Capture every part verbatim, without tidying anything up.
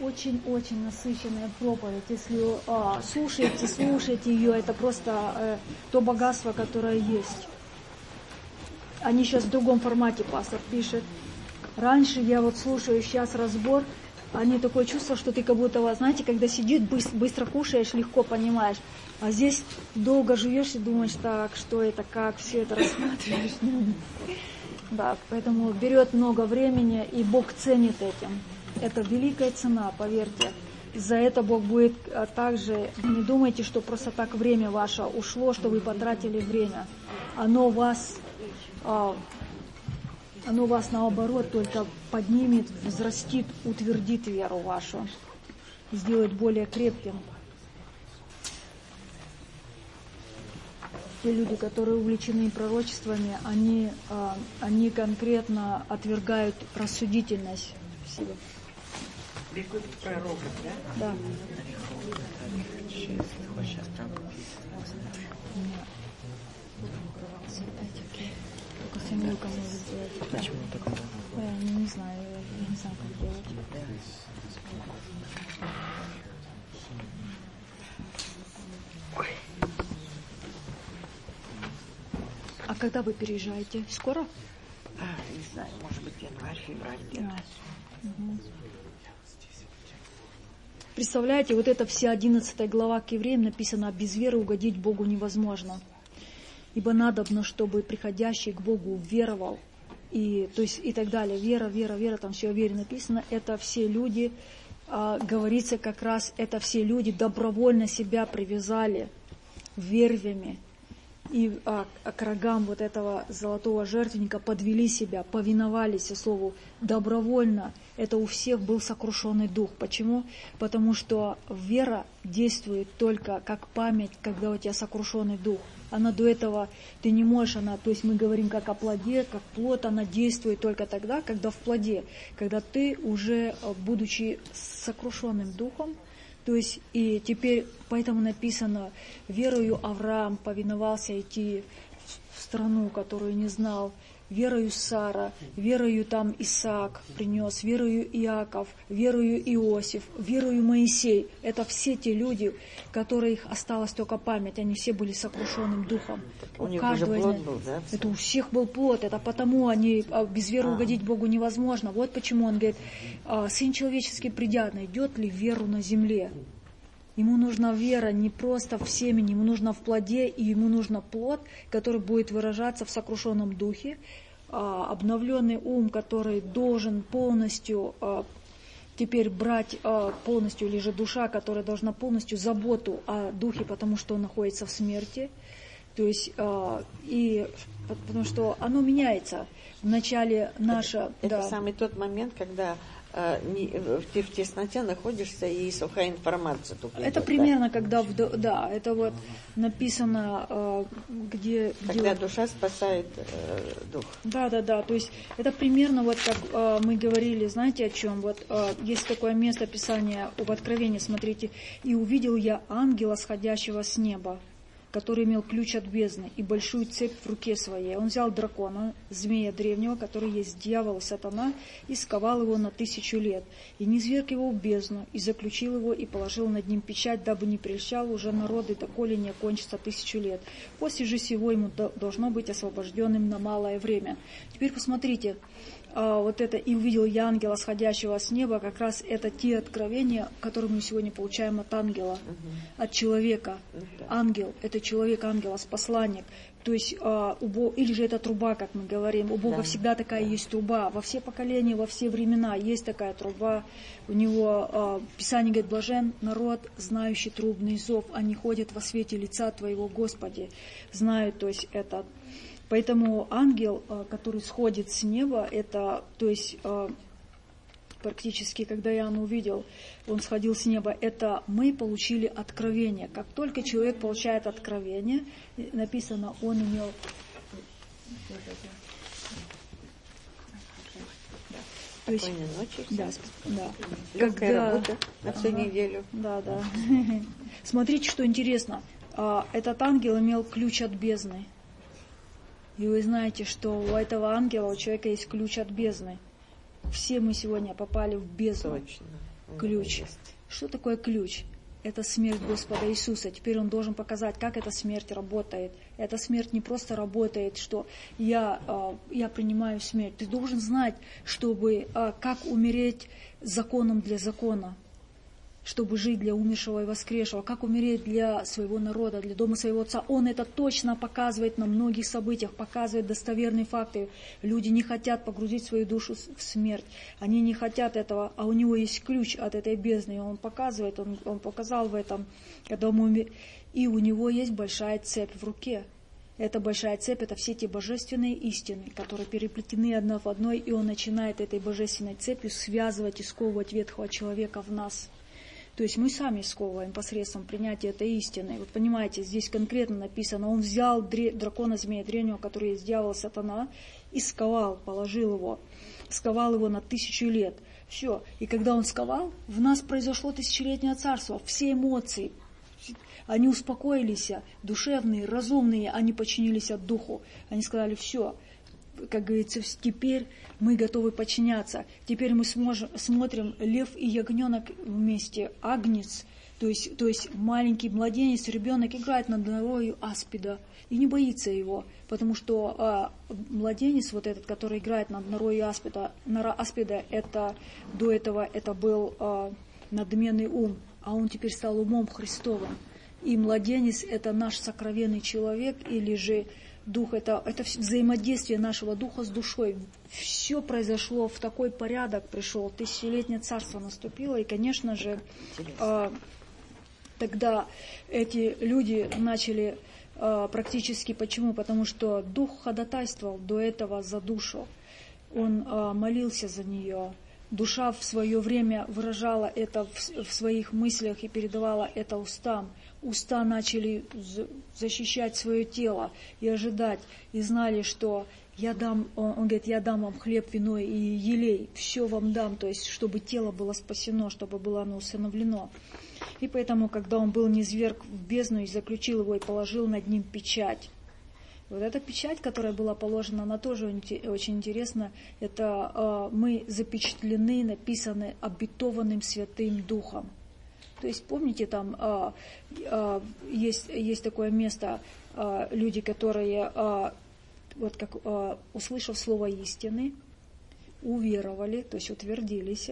очень-очень насыщенная проповедь. Если а, слушаете, слушаете ее, это просто а, то богатство, которое есть. Они сейчас в другом формате, пастор пишет. Раньше я вот слушаю сейчас разбор, они такое чувство, что ты как будто, знаете, когда сидит, быстро, быстро кушаешь, легко понимаешь. А здесь долго живешь и думаешь, так, что это, как, все это рассматриваешь. Да, поэтому берет много времени, и Бог ценит этим. Это великая цена, поверьте. За это Бог будет а, также... Не думайте, что просто так время ваше ушло, что вы потратили время. Оно вас, а, оно вас наоборот только поднимет, взрастит, утвердит веру вашу, сделает более крепким. Те люди, которые увлечены пророчествами, они, а, они конкретно отвергают рассудительность в себе. Бегут пророков, да? Да. Почему так? Я не знаю, я не знаю, как делать. А когда вы переезжаете? Скоро? А, не знаю, может быть, январь, февраль где-то. А, угу. Представляете, вот это вся одиннадцатая глава к евреям написано: без веры угодить Богу невозможно. Ибо надобно, чтобы приходящий к Богу веровал, и, то есть, и так далее. Вера, вера, вера, там все о вере написано. Это все люди, а, говорится как раз, это все люди добровольно себя привязали вервями. И а, к рогам вот этого золотого жертвенника подвели себя, повиновались слову добровольно. Это у всех был сокрушенный дух. Почему? Потому что вера действует только как память, когда у тебя сокрушенный дух. Она до этого, ты не можешь, она, то есть мы говорим как о плоде, как плод, она действует только тогда, когда в плоде, когда ты уже, будучи сокрушенным духом, то есть и теперь, поэтому написано, верою Авраам повиновался идти в страну, которую не знал, верою Сара, верою там Исаак принес, верою Иаков, верою Иосиф, верою Моисей. Это все те люди, которых осталась только память, они все были сокрушенным духом. У, у них уже плод был, да? Это у всех был плод, это потому они, без веры а. угодить Богу невозможно. Вот почему он говорит, Сын человеческий придя, найдет ли веру на земле? Ему нужна вера не просто в семени, ему нужна в плоде, и ему нужен плод, который будет выражаться в сокрушенном духе, обновленный ум, который должен полностью теперь брать полностью, или же душа, которая должна полностью заботу о духе, потому что он находится в смерти. То есть, и потому что оно меняется. Вначале наша... Это, да. это самый тот момент, когда э, не, ты в тесноте находишься и сухая информация. Это идет, примерно, да? Когда... В, да, это вот написано, э, где... Когда где... душа спасает э, дух. Да, да, да. То есть это примерно вот как э, мы говорили, знаете о чем? Вот э, есть такое место Писания в Откровении, смотрите. «И увидел я ангела, сходящего с неба, который имел ключ от бездны и большую цепь в руке своей. Он взял дракона, змея древнего, который есть дьявол и сатана, и сковал его на тысячу лет, и низверг его в бездну, и заключил его, и положил над ним печать, дабы не прельщал уже народы, доколе не окончится тысячу лет. После же сего ему должно быть освобожденным на малое время». Теперь посмотрите, вот это «и увидел я ангела, сходящего с неба», как раз это те откровения, которые мы сегодня получаем от ангела, uh-huh. от человека. Uh-huh. Ангел — это человек, ангел, посланник. То есть, а, у Бога, или же это труба, как мы говорим. У Бога да. всегда такая да. есть труба. Во все поколения, во все времена есть такая труба. У него а, Писание говорит: блажен народ, знающий трубный зов. Они ходят во свете лица Твоего, Господи. Знают, то есть это... Поэтому ангел, который сходит с неба, это, то есть, практически, когда Иоанн увидел, он сходил с неба, это мы получили откровение. Как только человек получает откровение, написано, он имел... То есть, ночи, да, да. Легкая когда... работа на всю ага, неделю. Да, да. Смотрите, что интересно. Этот ангел имел ключ от бездны. И вы знаете, что у этого ангела, у человека есть ключ от бездны. Все мы сегодня попали в бездну. Точно. ключ. Что такое ключ? Это смерть Господа Иисуса. Теперь Он должен показать, как эта смерть работает. Эта смерть не просто работает, что я, я принимаю смерть. Ты должен знать, чтобы, как умереть законом для закона, чтобы жить для умершего и воскресшего, как умереть для своего народа, для дома своего отца. Он это точно показывает на многих событиях, показывает достоверные факты. Люди не хотят погрузить свою душу в смерть. Они не хотят этого, а у него есть ключ от этой бездны. И он показывает, он, он показал в этом, когда мы умер... И у него есть большая цепь в руке. Эта большая цепь — это все те божественные истины, которые переплетены одна в одной, и он начинает этой божественной цепью связывать и сковывать ветхого человека в нас. То есть мы сами сковываем посредством принятия этой истины. Вы понимаете, здесь конкретно написано, он взял дракона, змея древнего, который есть дьявол, сатана, и сковал, положил его, сковал его на тысячу лет. Все. И когда он сковал, в нас произошло тысячелетнее царство. Все эмоции, они успокоились, душевные, разумные, они подчинились от духу. Они сказали, все. Как говорится, теперь мы готовы подчиняться. Теперь мы сможем, смотрим лев и ягненок вместе, агнец, то есть, то есть маленький младенец, ребенок играет над норою аспида и не боится его, потому что а, младенец вот этот, который играет над норою аспида, нора аспида, это до этого это был а, надменный ум, а он теперь стал умом Христовым. И младенец — это наш сокровенный человек, или же дух, это, это взаимодействие нашего духа с душой. Все произошло в такой порядок, пришел, тысячелетнее царство наступило, и, конечно же, э, тогда эти люди начали э, практически, почему? Потому что дух ходатайствовал до этого за душу, он э, молился за нее. Душа в свое время выражала это в, в своих мыслях и передавала это устам. Уста начали защищать свое тело и ожидать, и знали, что я дам, он, он говорит, я дам вам хлеб, вино и елей, все вам дам, то есть, чтобы тело было спасено, чтобы было оно усыновлено. И поэтому, когда он был низверг в бездну и заключил его и положил над ним печать, вот эта печать, которая была положена, она тоже очень интересна. Это э, мы запечатлены, написаны обетованным Святым Духом. То есть, помните, там э, э, есть, есть такое место, э, люди, которые, э, вот как э, услышав слово истины, уверовали, то есть утвердились,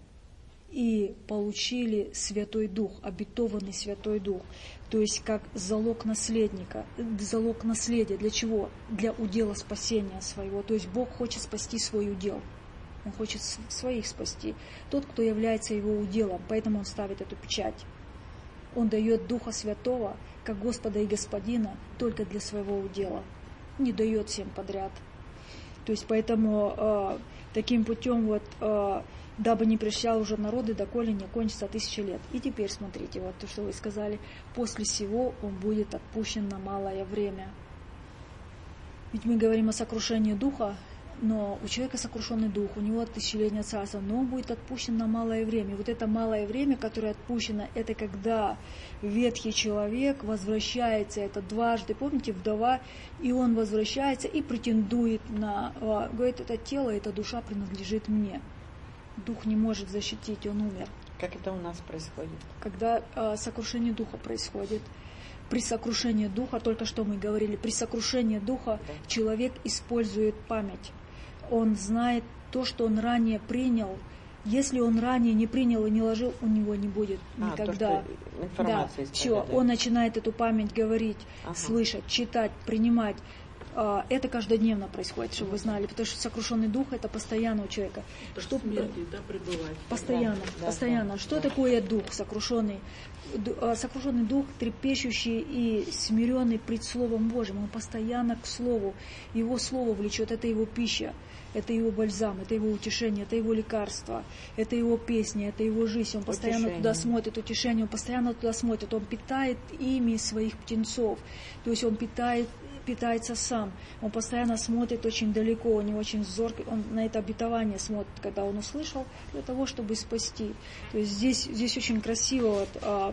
и получили Святой Дух, обетованный Святой Дух. То есть как залог наследника, залог наследия. Для чего? Для удела спасения своего. То есть Бог хочет спасти свой удел. Он хочет своих спасти. Тот, кто является его уделом. Поэтому он ставит эту печать. Он дает Духа Святого, как Господа и Господина, только для своего удела. Не дает всем подряд. То есть поэтому э, таким путем вот... Э, дабы не прельщал уже народы, доколе не кончится тысяча лет. И теперь смотрите, вот то, что вы сказали, после сего он будет отпущен на малое время. Ведь мы говорим о сокрушении духа, но у человека сокрушенный дух, у него тысячелетнее царство, но он будет отпущен на малое время. И вот это малое время, которое отпущено, это когда ветхий человек возвращается, это дважды, помните, вдова, и он возвращается и претендует на, говорит, это тело, эта душа принадлежит мне. Дух не может защитить, он умер. Как это у нас происходит? Когда э, сокрушение духа происходит. При сокрушении духа, только что мы говорили, при сокрушении духа да. Человек использует память. Он знает то, что он ранее принял. Если он ранее не принял и не ложил, у него не будет а, никогда. То, информация да, все, да. Он начинает эту память говорить, ага. слышать, читать, принимать. Это каждодневно происходит, чтобы вы знали, потому что сокрушенный дух — это постоянно у человека. Это что смерти, да, пребывать. Постоянно, да, постоянно. Да, что да. такое дух сокрушенный? Сокрушенный дух, трепещущий и смиренный пред Словом Божьим. Он постоянно к Слову. Его Слово влечет, это его пища, это его бальзам, это его утешение, это его лекарство, это его песня, это его жизнь. Он постоянно утешение. Туда смотрит, утешение, он постоянно туда смотрит. Он питает ими своих птенцов. То есть он питает питается сам. Он постоянно смотрит очень далеко, у него очень зоркий, он на это обетование смотрит, когда он услышал, для того, чтобы спасти. То есть здесь, здесь очень красиво вот, а,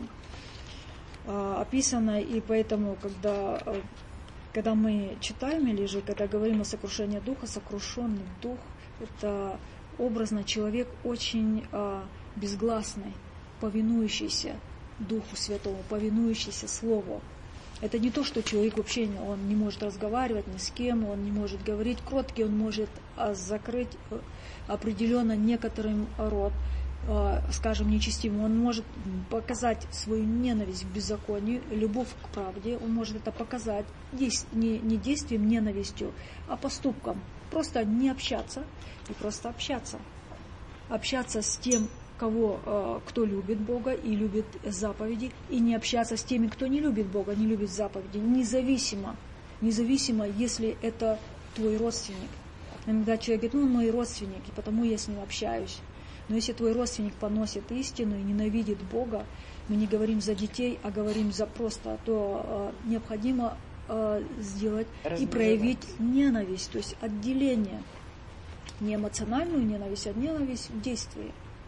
а, описано, и поэтому, когда, а, когда мы читаем, или же когда говорим о сокрушении духа, сокрушенный дух, это образно человек очень а, безгласный, повинующийся Духу Святому, повинующийся Слову. Это не то, что человек вообще он не может разговаривать ни с кем, он не может говорить кроткий, он может закрыть определенно некоторым род, скажем, нечестивым. Он может показать свою ненависть к беззаконию, любовь к правде. Он может это показать не, не действием, ненавистью, а поступком. Просто не общаться и просто общаться. Общаться с тем, кого, кто любит Бога и любит заповеди, и не общаться с теми, кто не любит Бога, не любит заповеди, независимо, независимо, если это твой родственник. Иногда человек говорит, ну, мои родственники, потому я с ним общаюсь. Но если твой родственник поносит истину и ненавидит Бога, мы не говорим за детей, а говорим за просто, то э, необходимо э, сделать и проявить ненависть, то есть отделение. Не эмоциональную ненависть, а ненависть в действии.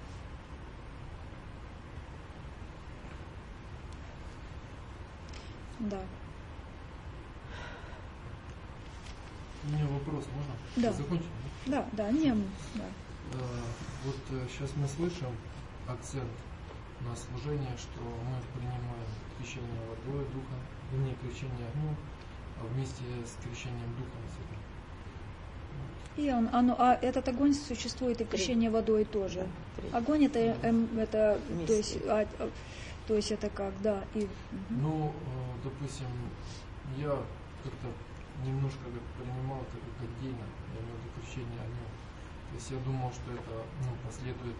Да. У меня вопрос, можно? Да. Закончим? Да, да, не, да. Вот сейчас мы слышим акцент на служение, что мы принимаем крещение водой, духом, не крещение огнем, а вместе с крещением духом святым. И он, оно, а этот огонь существует и крещение водой тоже. Огонь это, эм, это то есть, а, то есть это как, да. И, ну, допустим, я как-то немножко как принимал это как отдельно, я имею в виду крещение огнем. То есть я думал, что это ну, последует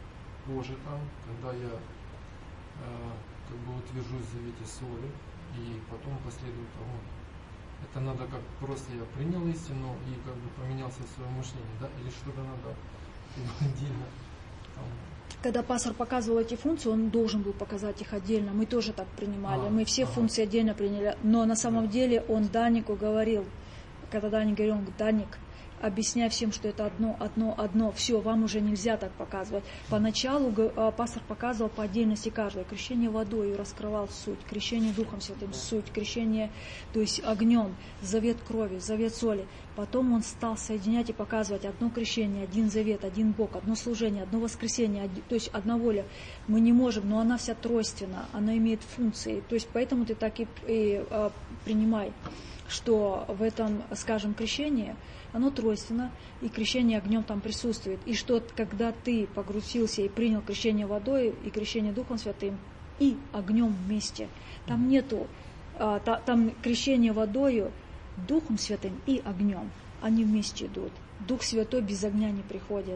позже там, когда я э, как бы утвержусь в завете соли, и потом последует огонь. Это надо как просто я принял истину и как бы поменялся в своем мышлении, да? Или что-то надо отдельно там. Когда пастор показывал эти функции, он должен был показать их отдельно. Мы тоже так принимали. А, Мы все ага. функции отдельно приняли. Но на самом да. деле он Данику говорил, когда Даник говорил, он говорит, Даник, объясняй всем, что это одно, одно, одно. Все, вам уже нельзя так показывать. Поначалу пастор показывал по отдельности каждое. Крещение водой раскрывал суть, крещение Духом Святым суть, крещение, то есть огнем, завет крови, завет соли. Потом он стал соединять и показывать одно крещение, один завет, один Бог, одно служение, одно воскресение, то есть одна воля. Мы не можем, но она вся тройственна, она имеет функции. То есть поэтому ты так и, и а, принимай, что в этом, скажем, крещении оно тройственно, и крещение огнем там присутствует. И что, когда ты погрузился и принял крещение водой и крещение Духом Святым и огнем вместе, там нету, а, та, там крещение водою, Духом Святым и огнем, они вместе идут. Дух Святой без огня не приходит.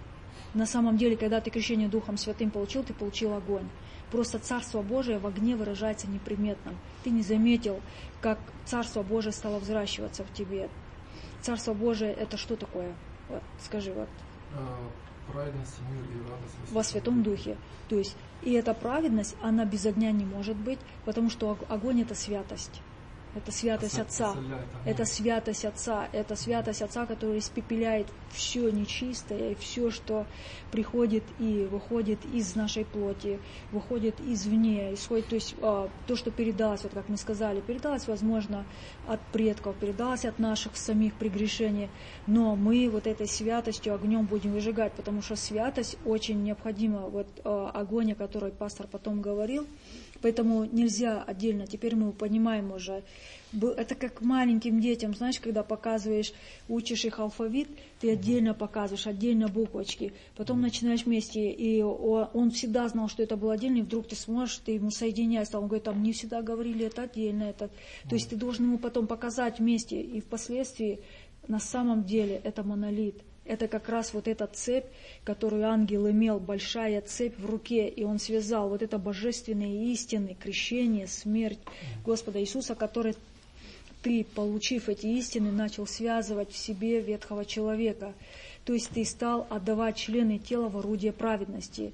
На самом деле, когда ты крещение Духом Святым получил, ты получил огонь. Просто Царство Божие в огне выражается неприметным. Ты не заметил, как Царство Божие стало взращиваться в тебе. Царство Божие это что такое? Вот, скажи вот. Праведность, мир и радость во Святом Духе. То есть, и эта праведность, она без огня не может быть, потому что огонь это святость. Это святость Отца. Это святость Отца. Это святость Отца, который испепеляет все нечистое, и все, что приходит и выходит из нашей плоти, выходит извне, исходит, то есть то, что передалось, вот как мы сказали, передалось, возможно, от предков, передалось от наших самих прегрешений, но мы вот этой святостью, огнем будем выжигать, потому что святость очень необходима, вот огонь, о котором пастор потом говорил. Поэтому нельзя отдельно, теперь мы понимаем уже, это как маленьким детям, знаешь, когда показываешь, учишь их алфавит, ты отдельно показываешь, отдельно буквочки, потом начинаешь вместе, и он всегда знал, что это было отдельно, и вдруг ты сможешь, ты ему соединяешь, он говорит, там не всегда говорили это отдельно, это. То есть ты должен ему потом показать вместе, и впоследствии на самом деле это монолит. Это как раз вот эта цепь, которую ангел имел, большая цепь в руке, и он связал вот это божественные истины, крещение, смерть Господа Иисуса, который ты, получив эти истины, начал связывать в себе ветхого человека. То есть ты стал отдавать члены тела в орудие праведности.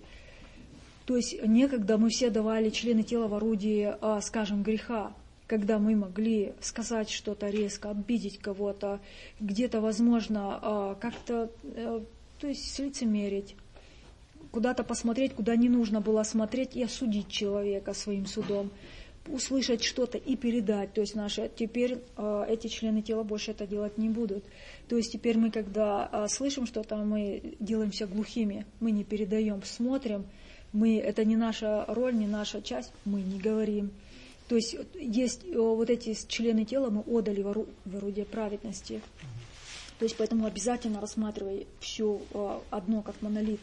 То есть некогда мы все давали члены тела в орудие, скажем, греха, когда мы могли сказать что-то резко, обидеть кого-то, где-то, возможно, как-то, то есть лицемерить, куда-то посмотреть, куда не нужно было смотреть, и осудить человека своим судом. услышать что-то и передать. То есть наши, теперь э, эти члены тела больше это делать не будут. То есть теперь мы, когда э, слышим что-то, мы делаемся глухими, мы не передаем, смотрим, мы, это не наша роль, не наша часть, мы не говорим. То есть есть э, вот эти члены тела мы отдали в, ору, в орудие праведности. То есть поэтому обязательно рассматривай все э, одно как монолит.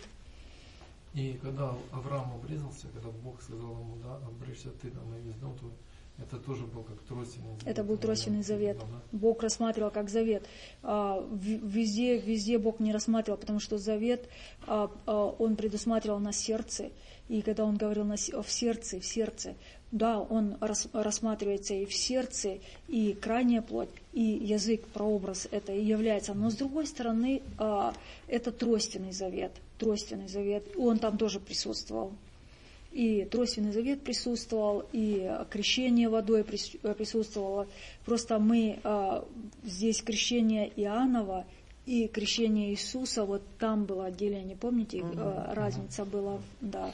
И когда Авраам обрезался, когда Бог сказал ему, да, обрежься ты там и весь дом твой, это тоже был как тройственный завет. Это был тройственный завет. Да? Бог рассматривал как завет. Везде, везде Бог не рассматривал, потому что завет, он предусматривал на сердце. И когда он говорил на, в сердце, в сердце, да, он рас, рассматривается и в сердце, и крайняя плоть, и язык, прообраз это и является. Но с другой стороны, это тройственный завет. Тройственный завет, он там тоже присутствовал. И тройственный завет присутствовал, и крещение водой присутствовало. Просто мы здесь крещение Иоаннова и крещение Иисуса, вот там было отделение, помните, uh-huh. разница была, да.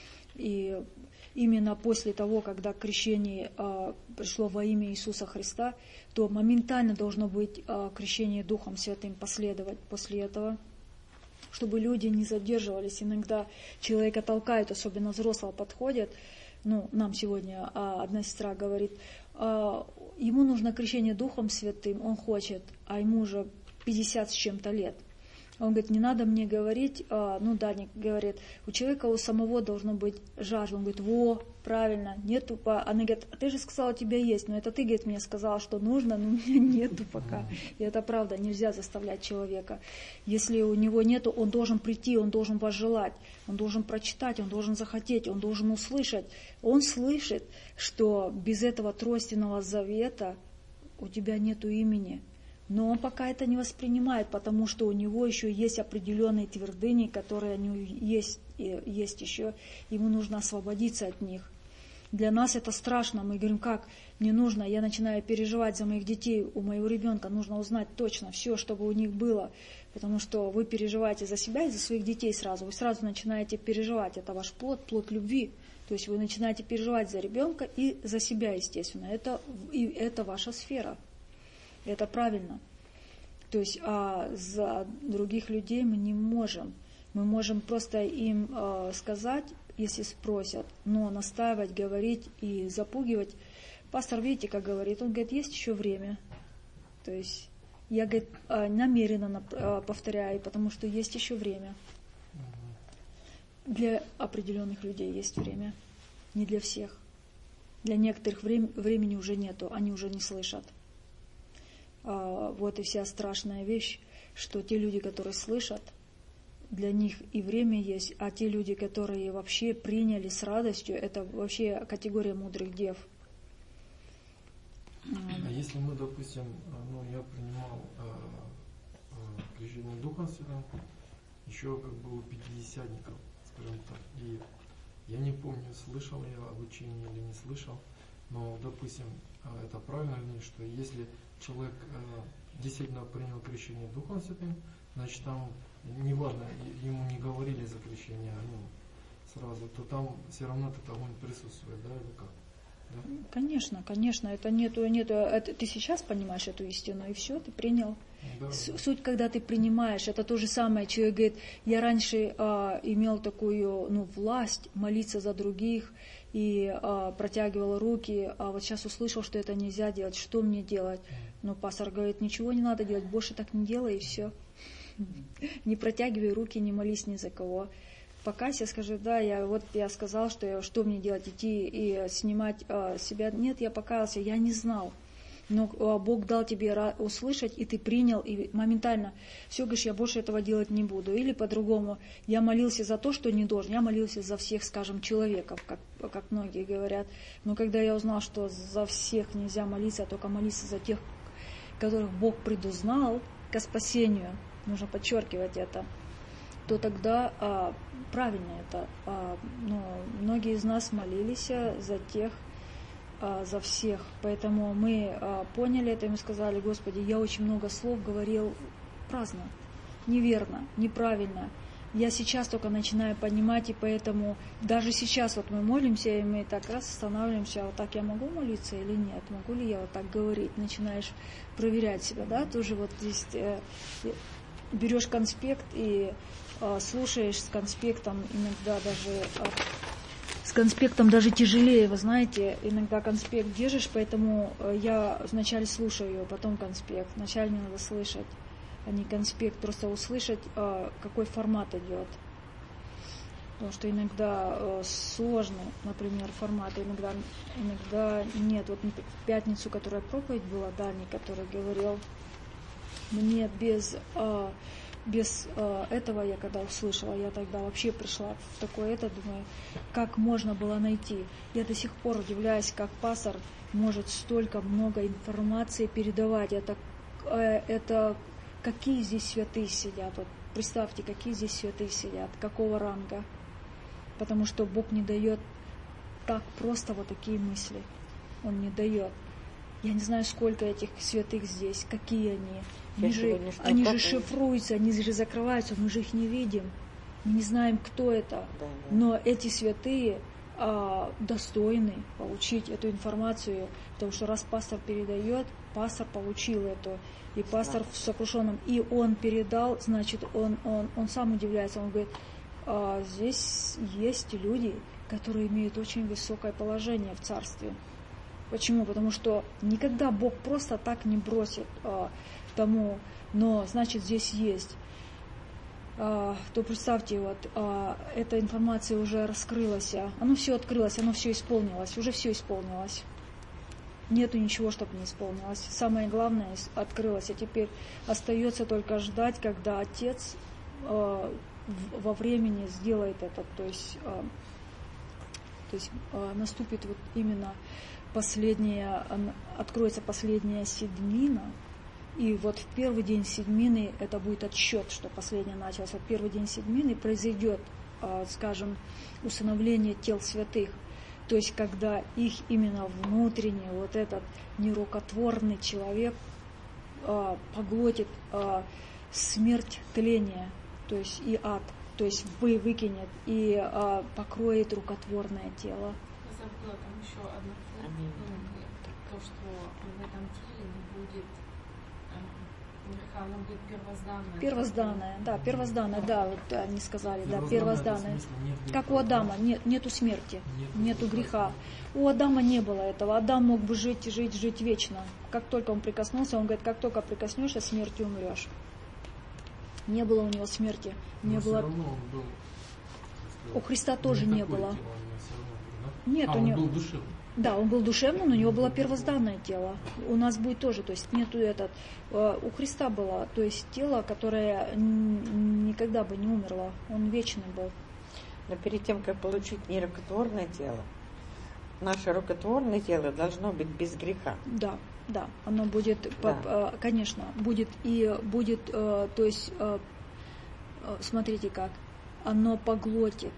И именно после того, когда крещение а, пришло во имя Иисуса Христа, то моментально должно быть а, крещение Духом Святым последовать после этого, чтобы люди не задерживались. Иногда человека толкают, особенно взрослого подходят. Ну, нам сегодня а, одна сестра говорит, а, ему нужно крещение Духом Святым, он хочет, а ему уже пятьдесят с чем-то лет. Он говорит, не надо мне говорить, а, ну Даник говорит, у человека у самого должно быть жажда. Он говорит, во, правильно, нету. Она говорит, ты же сказала, у тебя есть, но это ты, говорит, мне сказала, что нужно, но у меня нету пока. И это правда, нельзя заставлять человека. Если у него нету, он должен прийти, он должен пожелать, он должен прочитать, он должен захотеть, он должен услышать. Он слышит, что без этого тройственного завета у тебя нету имени. Но он пока это не воспринимает, потому что у него еще есть определенные твердыни, которые есть, есть еще, ему нужно освободиться от них. Для нас это страшно, мы говорим, как, мне нужно, я начинаю переживать за моих детей, у моего ребенка нужно узнать точно все, чтобы у них было, потому что вы переживаете за себя и за своих детей сразу, вы сразу начинаете переживать, это ваш плод, плод любви, то есть вы начинаете переживать за ребенка и за себя, естественно, это, и это ваша сфера. Это правильно. То есть а за других людей мы не можем. Мы можем просто им э, сказать, если спросят, но настаивать, говорить и запугивать. Пастор, видите, как говорит, он говорит, есть еще время. То есть я, говорит, намеренно повторяю, потому что есть еще время. Для определенных людей есть время, не для всех. Для некоторых врем- времени уже нету, они уже не слышат. Вот и вся страшная вещь, что те люди, которые слышат, для них и время есть, а те люди, которые вообще приняли с радостью, это вообще категория мудрых дев. А если мы, допустим, ну, я принимал э, э, крещение Духом Святым, еще как бы у пятидесятников, скажем так, и я не помню, слышал я обучение или не слышал, но, допустим, это правильно ли, что если человек э, действительно принял крещение Духом Святым, значит там, неважно, ему не говорили за крещение, ну, сразу, то там все равно этот огонь присутствует, да, или как? Да? Конечно, конечно, это нету, нету, это, ты сейчас понимаешь эту истину, и все, ты принял. Да, С, да. Суть, когда ты принимаешь, это то же самое, человек говорит, я раньше а, имел такую, ну, власть молиться за других, и а, протягивал руки, а вот сейчас услышал, что это нельзя делать, что мне делать? Но пастор говорит, ничего не надо делать, больше так не делай, и все. Не протягивай руки, не молись ни за кого. Покайся, скажи, да, я вот я сказал, что я, что мне делать, идти и снимать а, себя. Нет, я покаялся, я не знал. Но а, Бог дал тебе услышать, и ты принял, и моментально все, говоришь, я больше этого делать не буду. Или по-другому, я молился за то, что не должен, я молился за всех, скажем, человеков, как, как многие говорят. Но когда я узнал, что за всех нельзя молиться, а только молиться за тех, которых Бог предузнал ко спасению, нужно подчеркивать это, то тогда а, правильно это. А, ну, многие из нас молились за тех, а, за всех. Поэтому мы а, поняли это, и мы сказали, Господи, я очень много слов говорил праздно, неверно, неправильно. Я сейчас только начинаю понимать, и поэтому даже сейчас вот мы молимся, и мы так раз останавливаемся, а вот так я могу молиться или нет, могу ли я вот так говорить, начинаешь проверять себя, да, тоже вот здесь э, берешь конспект и э, слушаешь с конспектом, иногда даже э, с конспектом даже тяжелее, вы знаете, иногда конспект держишь, поэтому э, я вначале слушаю его, потом конспект, вначале мне надо слышать, а не конспект, просто услышать, какой формат идет. Потому что иногда сложный, например, формат, иногда, иногда нет. Вот в пятницу, которая проповедь была, Дани, который говорил, мне без, без этого, я когда услышала, я тогда вообще пришла в такое это, думаю, как можно было найти. Я до сих пор удивляюсь, как пастор может столько много информации передавать. Это, это какие здесь святые сидят? Вот представьте, какие здесь святые сидят, какого ранга. Потому что Бог не дает так просто вот такие мысли. Он не дает. Я не знаю, сколько этих святых здесь, какие они. Они же, они же шифруются, они же закрываются, мы же их не видим. Мы не знаем, кто это. Да, да. Но эти святые а, достойны получить эту информацию, потому что раз пастор передает, пастор получил эту. И пастор в сокрушенном, и он передал, значит, он, он, он сам удивляется, он говорит, а, здесь есть люди, которые имеют очень высокое положение в царстве. Почему? Потому что никогда Бог просто так не бросит а, тому, но, значит, здесь есть. А, то представьте, вот, а, эта информация уже раскрылась, оно все открылось, оно все исполнилось, уже все исполнилось. Нету ничего, чтобы не исполнилось. Самое главное открылось, а теперь остается только ждать, когда Отец э, во времени сделает это, то есть, э, то есть э, наступит вот именно последняя, откроется последняя седьмина, и вот в первый день седьмины это будет отсчет, что последняя началась. Вот первый день седьмины произойдет, э, скажем, усыновление тел святых. То есть, когда их именно внутренний, вот этот нерукотворный человек э, поглотит э, смерть тления, то есть и ад, то есть вы выкинет и э, покроет рукотворное тело. Забыла там еще одна то, что в этом теле не будет греха, оно будет первозданное. Первозданное, да, первозданное, да, вот они сказали, да, первозданное. Как у Адама, нет, нету смерти, нету греха. У Адама не было этого. Адам мог бы жить, жить, жить вечно. Как только он прикоснулся, он говорит, как только прикоснешься, смертью умрешь. Не было у него смерти, не было. Был, у Христа тоже не было. Тело, да? Нет, а, у он него. был душевным. Да, он был душевным, но у него было первозданное тело. У нас будет тоже, то есть нету этот. У Христа было, то есть тело, которое никогда бы не умерло. Он вечный был. Но перед тем, как получить нерукотворное тело, наше рукотворное тело должно быть без греха. Да, да, оно будет, Да. конечно, будет и будет, то есть, смотрите как, оно поглотит.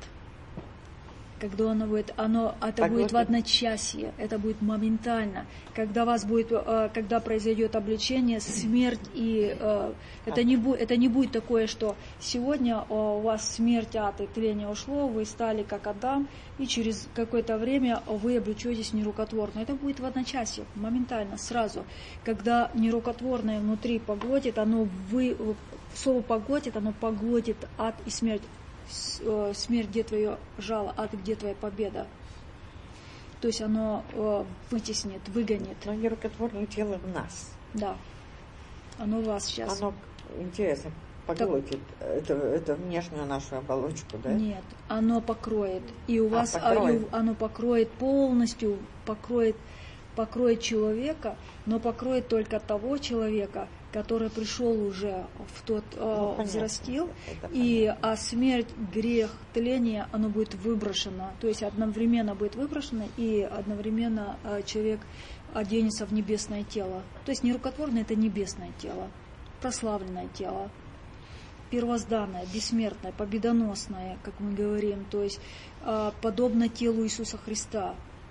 Когда оно будет, оно, это Поглотит. будет в одночасье, это будет моментально. Когда вас будет, когда произойдет обличение, смерть и это не будет, это не будет такое, что сегодня у вас смерть, ад и тление ушло, вы стали как Адам, и через какое-то время вы облечетесь нерукотворно. Это будет в одночасье, моментально, сразу. Когда нерукотворное внутри поглотит, оно вы, слово поглотит, оно поглотит ад и смерть. Смерть, где твое жало, ад, где твоя победа. То есть оно э, вытеснит, выгонит. Но нерукотворное тело в нас. Да. Оно в вас сейчас. Оно, интересно, поглотит так. это, это внешнюю нашу оболочку, да? Нет, оно покроет. И у а, вас покроет. оно покроет полностью, покроет, покроет человека, но покроет только того человека, который пришел уже в тот, ну, э, взрастил, и а смерть, грех, тление, оно будет выброшено. То есть одновременно будет выброшено, и одновременно э, человек оденется в небесное тело. То есть нерукотворное — это небесное тело, прославленное тело, первозданное, бессмертное, победоносное, как мы говорим, то есть э, подобно телу Иисуса Христа.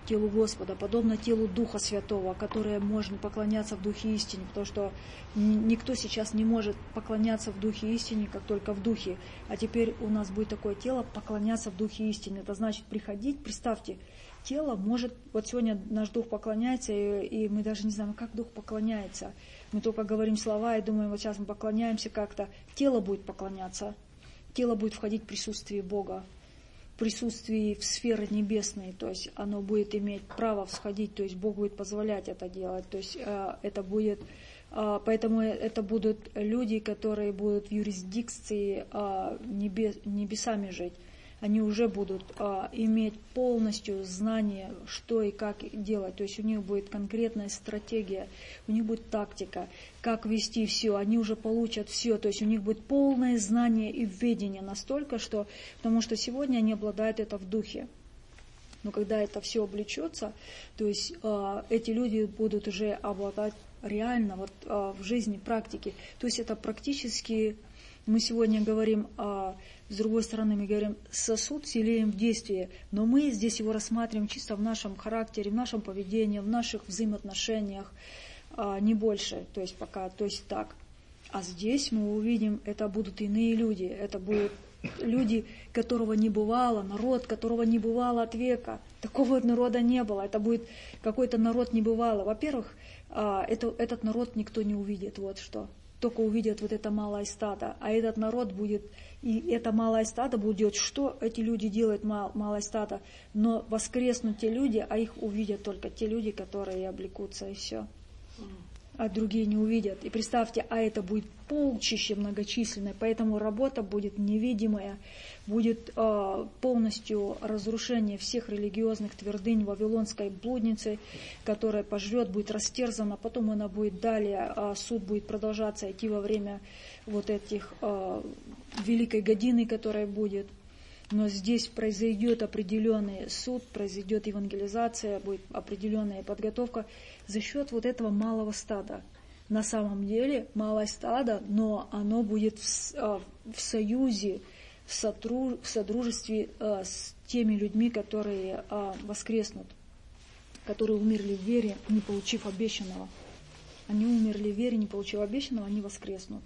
телу Господа, подобно телу Духа Святого, которое можно поклоняться в Духе истине, потому что никто сейчас не может поклоняться в Духе истине, как только в Духе. А теперь у нас будет такое тело поклоняться в Духе истине. Это значит приходить, представьте, тело может, вот сегодня наш Дух поклоняется, и, и мы даже не знаем, как Дух поклоняется. Мы только говорим слова и думаем, вот сейчас мы поклоняемся как-то. Тело будет поклоняться, тело будет входить в присутствие Бога, в присутствии в сферы небесные, то есть оно будет иметь право всходить, то есть Бог будет позволять это делать, то есть э, это будет, э, поэтому это будут люди, которые будут в юрисдикции э, небес, небесами жить. Они уже будут а, иметь полностью знание, что и как делать. То есть у них будет конкретная стратегия, у них будет тактика, как вести все. Они уже получат все. То есть у них будет полное знание и введение настолько, что... Потому что сегодня они обладают это в духе. Но когда это все облечется, то есть а, эти люди будут уже обладать реально вот, а, в жизни, практике. То есть это практически... Мы сегодня говорим, а с другой стороны, мы говорим, сосуд с елеем в действии, но мы здесь его рассматриваем чисто в нашем характере, в нашем поведении, в наших взаимоотношениях, а, не больше, то есть пока, то есть так. А здесь мы увидим, это будут иные люди, это будут люди, которого не бывало, народ, которого не бывало от века. Такого народа не было, это будет какой-то народ небывалый. Во-первых, а, это, этот народ никто не увидит, вот что. Только увидят вот это малое стадо, а этот народ будет, и это малое стадо будет, что эти люди делают, мал, малое стадо, но воскреснут те люди, а их увидят только те люди, которые облекутся, и все. А другие не увидят. И представьте, а это будет полчище многочисленное, поэтому работа будет невидимая, будет э, полностью разрушение всех религиозных твердынь вавилонской блудницы, которая пожрет, будет растерзана, потом она будет далее, э, суд будет продолжаться, идти во время вот этих э, великой годины, которая будет. Но здесь произойдет определенный суд, произойдет евангелизация, будет определенная подготовка за счет вот этого малого стада. На самом деле малое стадо, но оно будет в, в союзе, в, сотру, в содружестве с теми людьми, которые воскреснут, которые умерли в вере, не получив обещанного. Они умерли в вере, не получив обещанного, они воскреснут.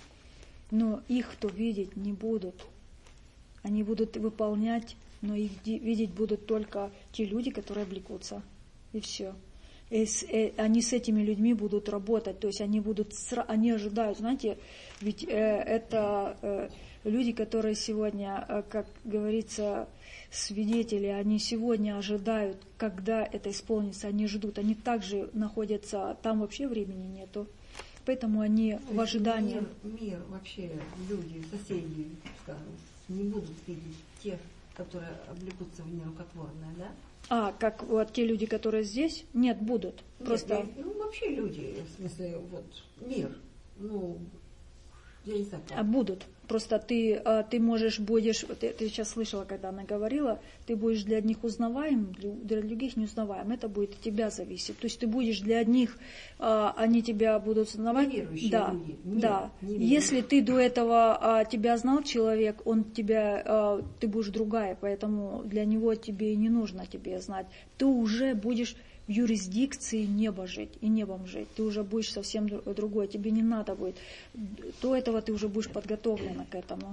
Но их кто видеть не будут. Они будут выполнять, но их видеть будут только те люди, которые облекутся. И все. И с, и они с этими людьми будут работать. То есть они будут, они ожидают, знаете, ведь э, это э, люди, которые сегодня, э, как говорится, свидетели, они сегодня ожидают, когда это исполнится, они ждут. Они также находятся, там вообще времени нету. Поэтому они то в ожидании. Мир, мир, вообще люди, соседи, скажем, не будут видеть тех, которые облекутся в нерукотворное, да? А, как вот те люди, которые здесь? Нет, будут. Нет, Просто... я, ну, вообще люди, в смысле, вот, мир, ну, я не знаю. А будут. Просто ты, ты можешь, будешь, ты, ты сейчас слышала, когда она говорила, ты будешь для одних узнаваем, для других не узнаваем. Это будет от тебя зависеть. То есть ты будешь для одних, они тебя будут узнавать. Неверующие да, люди. Нет, да. неверующие. Если ты до этого тебя знал человек, он тебя, ты будешь другая, поэтому для него тебе и не нужно тебе знать. Ты уже будешь в юрисдикции неба жить и небом жить. Ты уже будешь совсем другой, тебе не надо будет. До этого ты уже будешь подготовлена к этому.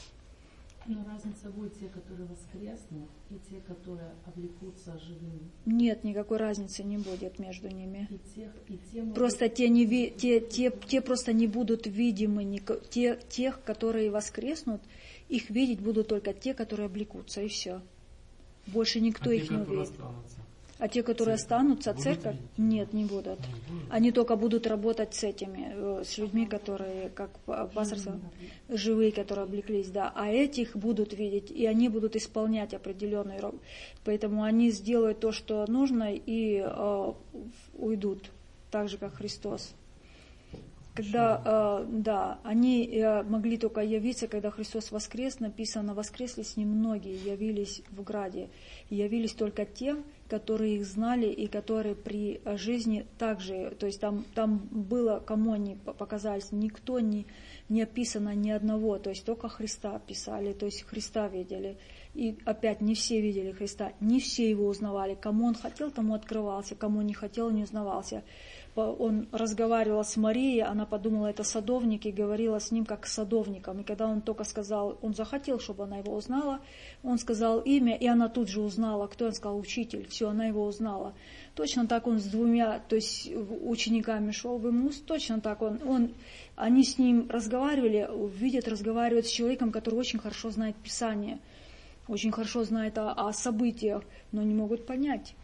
Но разница будет те, которые воскреснут, и те, которые облекутся живыми. Нет, никакой разницы не будет между ними. И тех, и те могут... Просто те, не, те, те, те просто не будут видимы, те, тех, которые воскреснут, их видеть будут только те, которые облекутся, и все. Больше никто а их те, не увидит. Останутся? А те, которые церковь, останутся, будут церковь, видеть? нет, не будут. Не будут. Они только будут работать с этими, с людьми, которые, как пастор сказал, живые, которые облеклись, да. А этих будут видеть, и они будут исполнять определенную работу. Поэтому они сделают то, что нужно, и э, уйдут, так же, как Христос. Когда, э, да, они э, могли только явиться, когда Христос воскрес, написано, воскресли с ним многие, явились в граде. И явились только те, которые их знали и которые при жизни также, то есть там, там было, кому они показались, никто не, не описано ни одного, то есть только Христа описали, то есть Христа видели. И опять не все видели Христа, не все его узнавали. Кому он хотел, тому открывался, кому не хотел, не узнавался. Он разговаривал с Марией, она подумала, это садовник, и говорила с ним как с садовником. И когда он только сказал, он захотел, чтобы она его узнала, он сказал имя, и она тут же узнала, кто он сказал, учитель, все, она его узнала. Точно так он с двумя, то есть учениками шел в Эмаус, точно так он, он, они с ним разговаривали, видят, разговаривают с человеком, который очень хорошо знает Писание, очень хорошо знает о, о событиях, но не могут понять.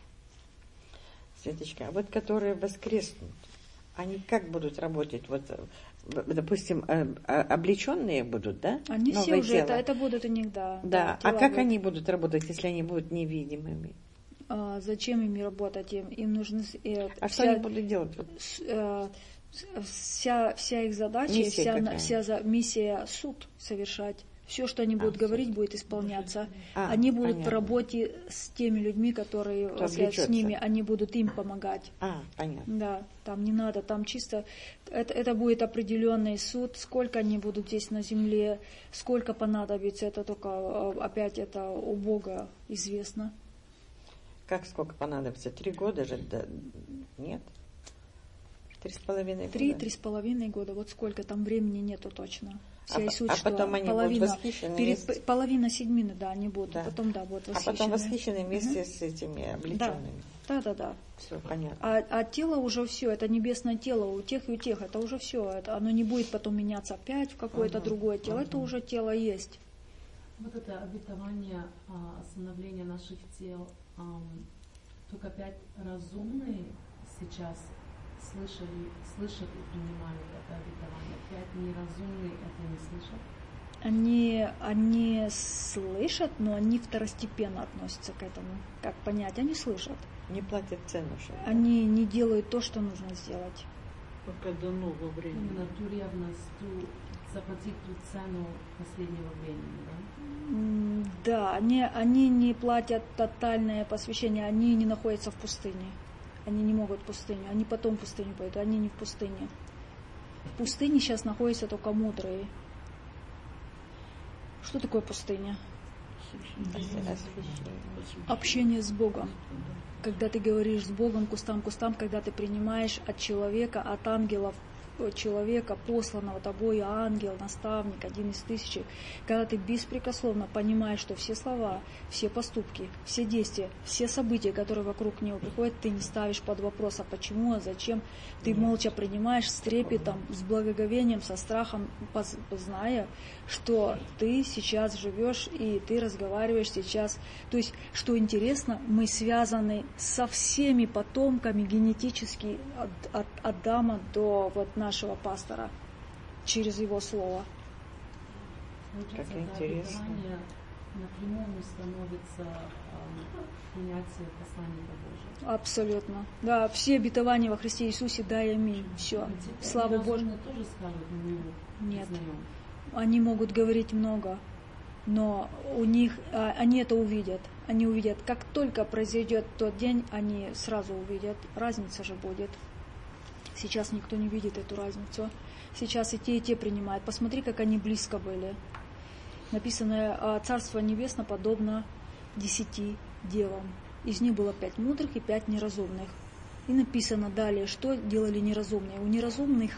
Светочка, а вот которые воскреснут, они как будут работать? Вот, допустим, облеченные будут, да? Они Новое все уже, тело. это, это будут у них, да. Да, да а как будут. они будут работать, если они будут невидимыми? А, зачем им работать? Им, им нужны... Э, а вся, что они будут делать? Э, вся, вся их задача, вся, вся за, миссия суд совершать. Все, что они будут а, говорить, суд. Будет исполняться. А, они будут понятно. В работе с теми людьми, которые с ними, они будут им помогать. А, понятно. Да, там не надо, там чисто, это, это будет определенный суд, сколько они будут здесь на земле, сколько понадобится, это только опять это у Бога известно. Как сколько понадобится? Три года же? Да, нет? Три с половиной года? Три, три с половиной года. Вот сколько там времени нету точно. А, суть, а потом они половина, будут восхищены перед, вместе... Половина седьмины, да, они будут. Да. Потом, да, будут восхищены. А потом восхищены вместе угу. с этими облеченными. Да, да, да. да. Все, понятно. А, а тело уже все, это небесное тело, у тех и у тех, это уже все. Это, оно не будет потом меняться опять в какое-то угу. другое тело, угу. это уже тело есть. Вот это обетование, остановление наших тел, только опять разумные сейчас слышали, слышат и принимают это обетование. Опять неразумные это не слышат? Они, они слышат, но они второстепенно относятся к этому. Как понять? Они слышат. Не платят цену. Что они не делают то, что нужно сделать. Пока до нового времени. Именно ту ревность, ту, заплатить ту цену последнего времени, да? Да, они, они не платят тотальное посвящение, они не находятся в пустыне. Они не могут в пустыню, они потом в пустыню пойдут, они не в пустыне. В пустыне сейчас находятся только мудрые. Что такое пустыня? Общение с Богом. Когда ты говоришь с Богом кустам-кустам, когда ты принимаешь от человека, от ангелов, человека, посланного тобой, ангел, наставник, один из тысячи, когда ты беспрекословно понимаешь, что все слова, все поступки, все действия, все события, которые вокруг него приходят, ты не ставишь под вопрос, а почему, а зачем, ты молча принимаешь с трепетом, с благоговением, со страхом, зная, что ты сейчас живешь и ты разговариваешь сейчас. То есть, что интересно, мы связаны со всеми потомками генетически от, от Адама до вот нашего пастора через его слово. Как интересно. Напрямую становится э, принятие посланника Божьего. Абсолютно. Да, все обетования во Христе Иисусе, да и аминь. Все. Слава Богу. Тоже скажут, мы Нет. знаем. Они могут говорить много, но у них, они это увидят. Они увидят, как только произойдет тот день, они сразу увидят. Разница же будет. Сейчас никто не видит эту разницу. Сейчас и те, и те принимают. Посмотри, как они близко были. Написано, Царство Небесное подобно десяти девам. Из них было пять мудрых и пять неразумных. И написано далее, что делали неразумные. У неразумных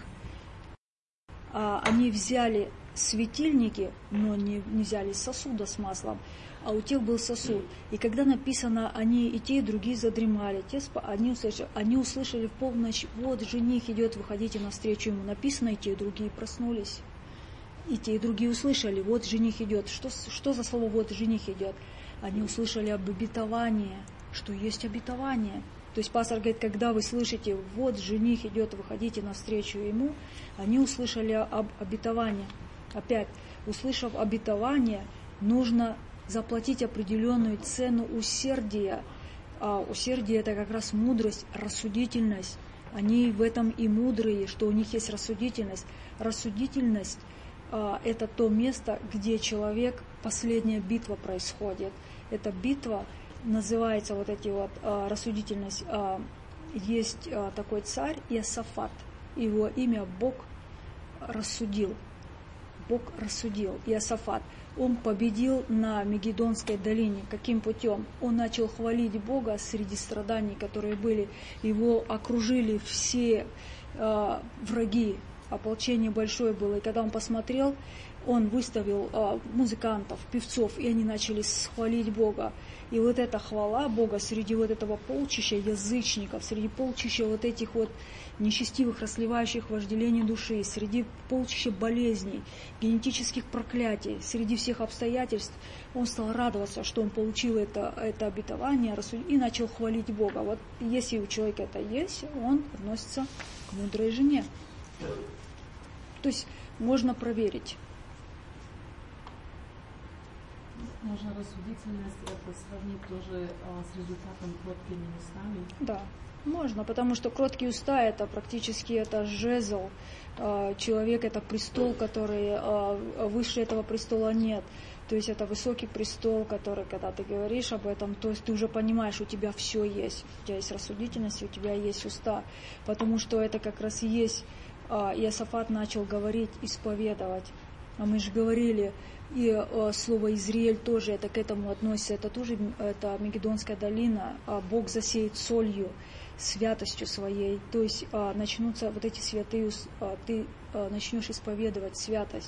а, они взяли светильники, но не, не взяли сосуда с маслом, а у тех был сосуд. И когда написано, они и те, и другие задремали, те, они, услышали, они услышали в полночь, вот жених идет, выходите навстречу ему. Написано, и те, и другие проснулись. И те, и другие услышали, вот жених идет. Что, что за слово «вот жених идет»? Они услышали об обетовании, что есть обетование. То есть пастор говорит, когда вы слышите, вот жених идет, выходите навстречу ему, они услышали об обетовании. Опять, услышав обетование, нужно заплатить определенную цену усердия. А усердие – это как раз мудрость, рассудительность. Они в этом и мудрые, что у них есть рассудительность. Рассудительность а, – это то место, где человек, последняя битва происходит. Эта битва называется, вот эти вот а, рассудительность. А, есть а, такой царь Иосафат. Его имя Бог рассудил. Бог рассудил. Иосафат, он победил на Мегидонской долине. Каким путем? Он начал хвалить Бога среди страданий, которые были. Его окружили все э, враги. Ополчение большое было. И когда он посмотрел, он выставил э, музыкантов, певцов, и они начали хвалить Бога. И вот эта хвала Бога среди вот этого полчища язычников, среди полчища вот этих вот нечестивых, расливающих вожделение души, среди полчища болезней, генетических проклятий, среди всех обстоятельств, он стал радоваться, что он получил это, это обетование и начал хвалить Бога. Вот если у человека это есть, он относится к мудрой жене. То есть можно проверить. Можно рассудительность это сравнить тоже а, с результатом кроткими устами. Да, можно, потому что кроткие уста это практически это жезл. А, человек это престол, который а, выше этого престола нет. То есть это высокий престол, который, когда ты говоришь об этом, то есть ты уже понимаешь, у тебя все есть. У тебя есть рассудительность, у тебя есть уста. Потому что это как раз и есть. А, Иосафат начал говорить, исповедовать. А мы же говорили, и э, слово Израиль тоже это к этому относится, это тоже это Мегидонская долина, а Бог засеет солью, святостью своей, то есть э, начнутся вот эти святые, э, ты э, начнешь исповедовать святость.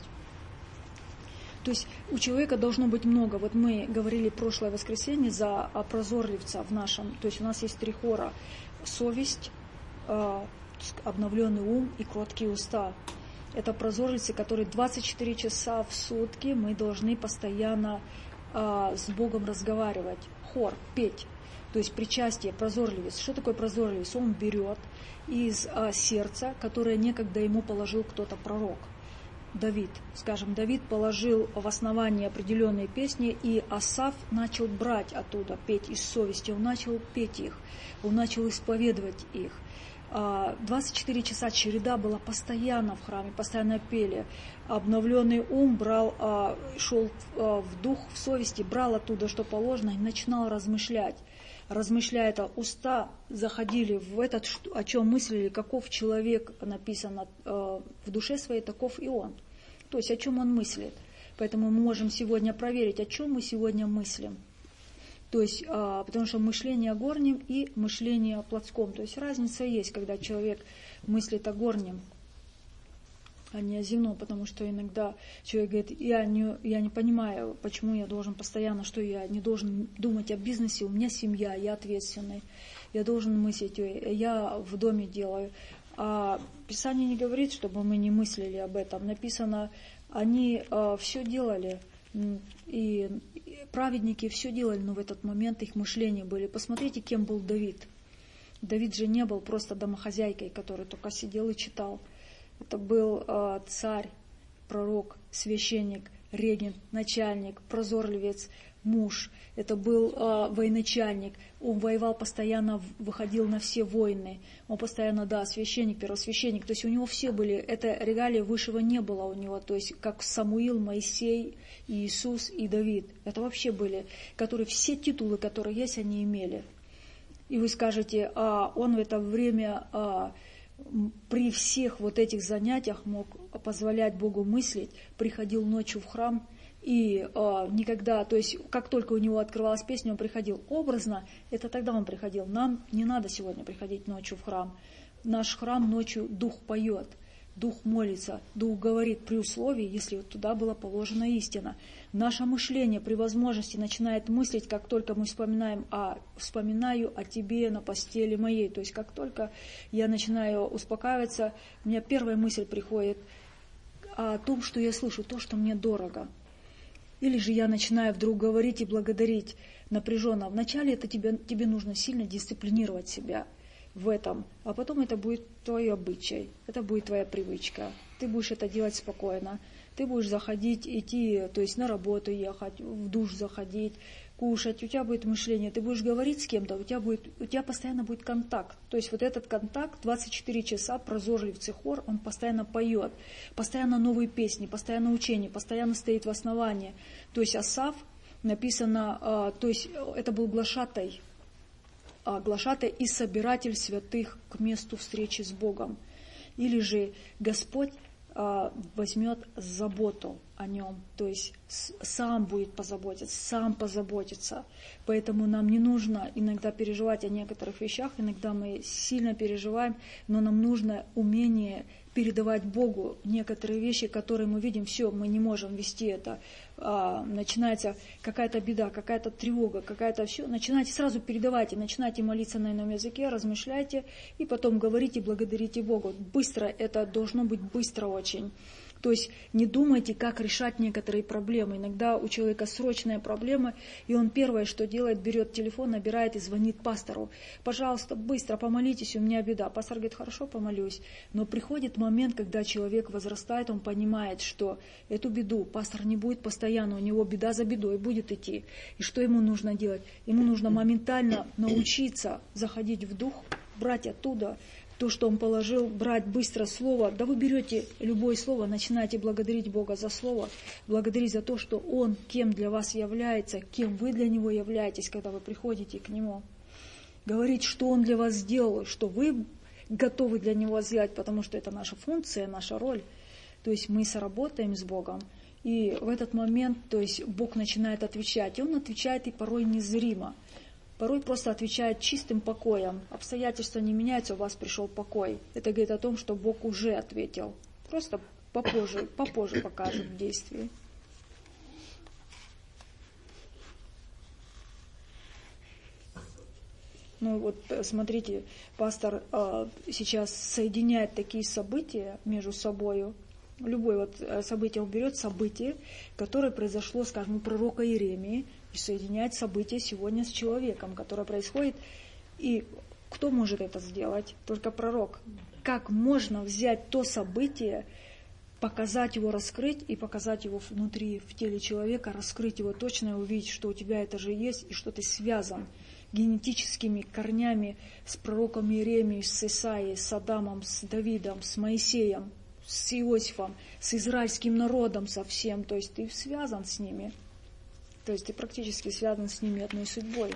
То есть у человека должно быть много. Вот мы говорили прошлое воскресенье за прозорливца в нашем, то есть у нас есть три хора: совесть, э, обновленный ум и кроткие уста. Это прозорливцы, которые двадцать четыре часа в сутки мы должны постоянно а, с Богом разговаривать. Хор, петь. То есть причастие, прозорливец. Что такое прозорливец? Он берет из а, сердца, которое некогда ему положил кто-то пророк. Давид. Скажем, Давид положил в основании определенные песни, и Асаф начал брать оттуда, петь из совести. Он начал петь их, он начал исповедовать их. двадцать четыре часа череда была постоянно в храме, постоянно пели. Обновленный ум брал, шел в дух, в совести, брал оттуда, что положено, и начинал размышлять. Размышляя это, уста заходили в этот, о чем мыслили, каков человек, написано в душе своей, таков и он. То есть о чем он мыслит. Поэтому мы можем сегодня проверить, о чем мы сегодня мыслим. То есть, а, потому что мышление о горнем и мышление о плотском. То есть разница есть, когда человек мыслит о горнем, а не о земном. Потому что иногда человек говорит, я не, я не понимаю, почему я должен постоянно, что я не должен думать о бизнесе, у меня семья, я ответственный, я должен мыслить, я в доме делаю. А Писание не говорит, чтобы мы не мыслили об этом. Написано, они а, все делали, и праведники все делали, но в этот момент их мышления были. Посмотрите, кем был Давид. Давид же не был просто домохозяйкой, который только сидел и читал. Это был э, царь, пророк, священник, регент, начальник, прозорливец, муж. Это был э, военачальник. Он воевал постоянно, выходил на все войны. Он постоянно, да, священник, первосвященник. То есть у него все были, это регалии высшего не было у него. То есть как Самуил, Моисей, Иисус и Давид. Это вообще были, которые все титулы, которые есть, они имели. И вы скажете, а он в это время а, при всех вот этих занятиях мог позволять Богу мыслить, приходил ночью в храм и а, никогда, то есть как только у него открывалась песня, он приходил образно, это тогда он приходил. Нам не надо сегодня приходить ночью в храм. Наш храм ночью Дух поет. Дух молится, Дух говорит при условии, если вот туда была положена истина. Наше мышление при возможности начинает мыслить, как только мы вспоминаем, а вспоминаю о тебе на постели моей. То есть как только я начинаю успокаиваться, у меня первая мысль приходит о том, что я слышу, то, что мне дорого. Или же я начинаю вдруг говорить и благодарить напряженно. Вначале это тебе, тебе нужно сильно дисциплинировать себя в этом, а потом это будет твой обычай, это будет твоя привычка. Ты будешь это делать спокойно. Ты будешь заходить, идти, то есть на работу ехать, в душ заходить, кушать, у тебя будет мышление, ты будешь говорить с кем-то, у тебя, будет, у тебя постоянно будет контакт. То есть вот этот контакт, двадцать четыре часа, прозорливый хор, он постоянно поет, постоянно новые песни, постоянно учение, постоянно стоит в основании. То есть Асаф написано, то есть это был глашатай, глашатай и собиратель святых к месту встречи с Богом. Или же Господь возьмет заботу о нем, то есть сам будет позаботиться, сам позаботится. Поэтому нам не нужно иногда переживать о некоторых вещах, иногда мы сильно переживаем, но нам нужно умение передавать Богу некоторые вещи, которые мы видим, все, мы не можем вести это. А, начинается какая-то беда, какая-то тревога, какая-то все, начинайте сразу передавайте, начинайте молиться на ином языке, размышляйте, и потом говорите, благодарите Богу. Быстро, это должно быть быстро очень. То есть не думайте, как решать некоторые проблемы. Иногда у человека срочная проблема, и он первое, что делает, берет телефон, набирает и звонит пастору. Пожалуйста, быстро помолитесь, у меня беда. Пастор говорит, хорошо, помолюсь. Но приходит момент, когда человек возрастает, он понимает, что эту беду пастор не будет постоянно, у него беда за бедой будет идти. И что ему нужно делать? Ему нужно моментально научиться заходить в дух, брать оттуда то, что он положил, брать быстро слово. Да вы берете любое слово, начинаете благодарить Бога за слово, благодарить за то, что Он кем для вас является, кем вы для Него являетесь, когда вы приходите к Нему. Говорить, что Он для вас сделал, что вы готовы для Него сделать, потому что это наша функция, наша роль. То есть мы соработаем с Богом. И в этот момент, то есть Бог начинает отвечать. И Он отвечает и порой незримо. Порой просто отвечает чистым покоем. Обстоятельства не меняются, у вас пришел покой. Это говорит о том, что Бог уже ответил. Просто попозже, попозже покажет в действии. Ну вот смотрите, пастор э, сейчас соединяет такие события между собой. Любое вот событие, он берет событие, которое произошло, скажем, у пророка Иеремии, и соединяет события сегодня с человеком, которое происходит. И кто может это сделать? Только пророк. Как можно взять то событие, показать его, раскрыть, и показать его внутри, в теле человека, раскрыть его точно и увидеть, что у тебя это же есть, и что ты связан генетическими корнями с пророком Иеремией, с Исаией, с Адамом, с Давидом, с Моисеем, с Иосифом, с израильским народом совсем. То есть ты связан с ними. То есть ты практически связан с ними одной судьбой.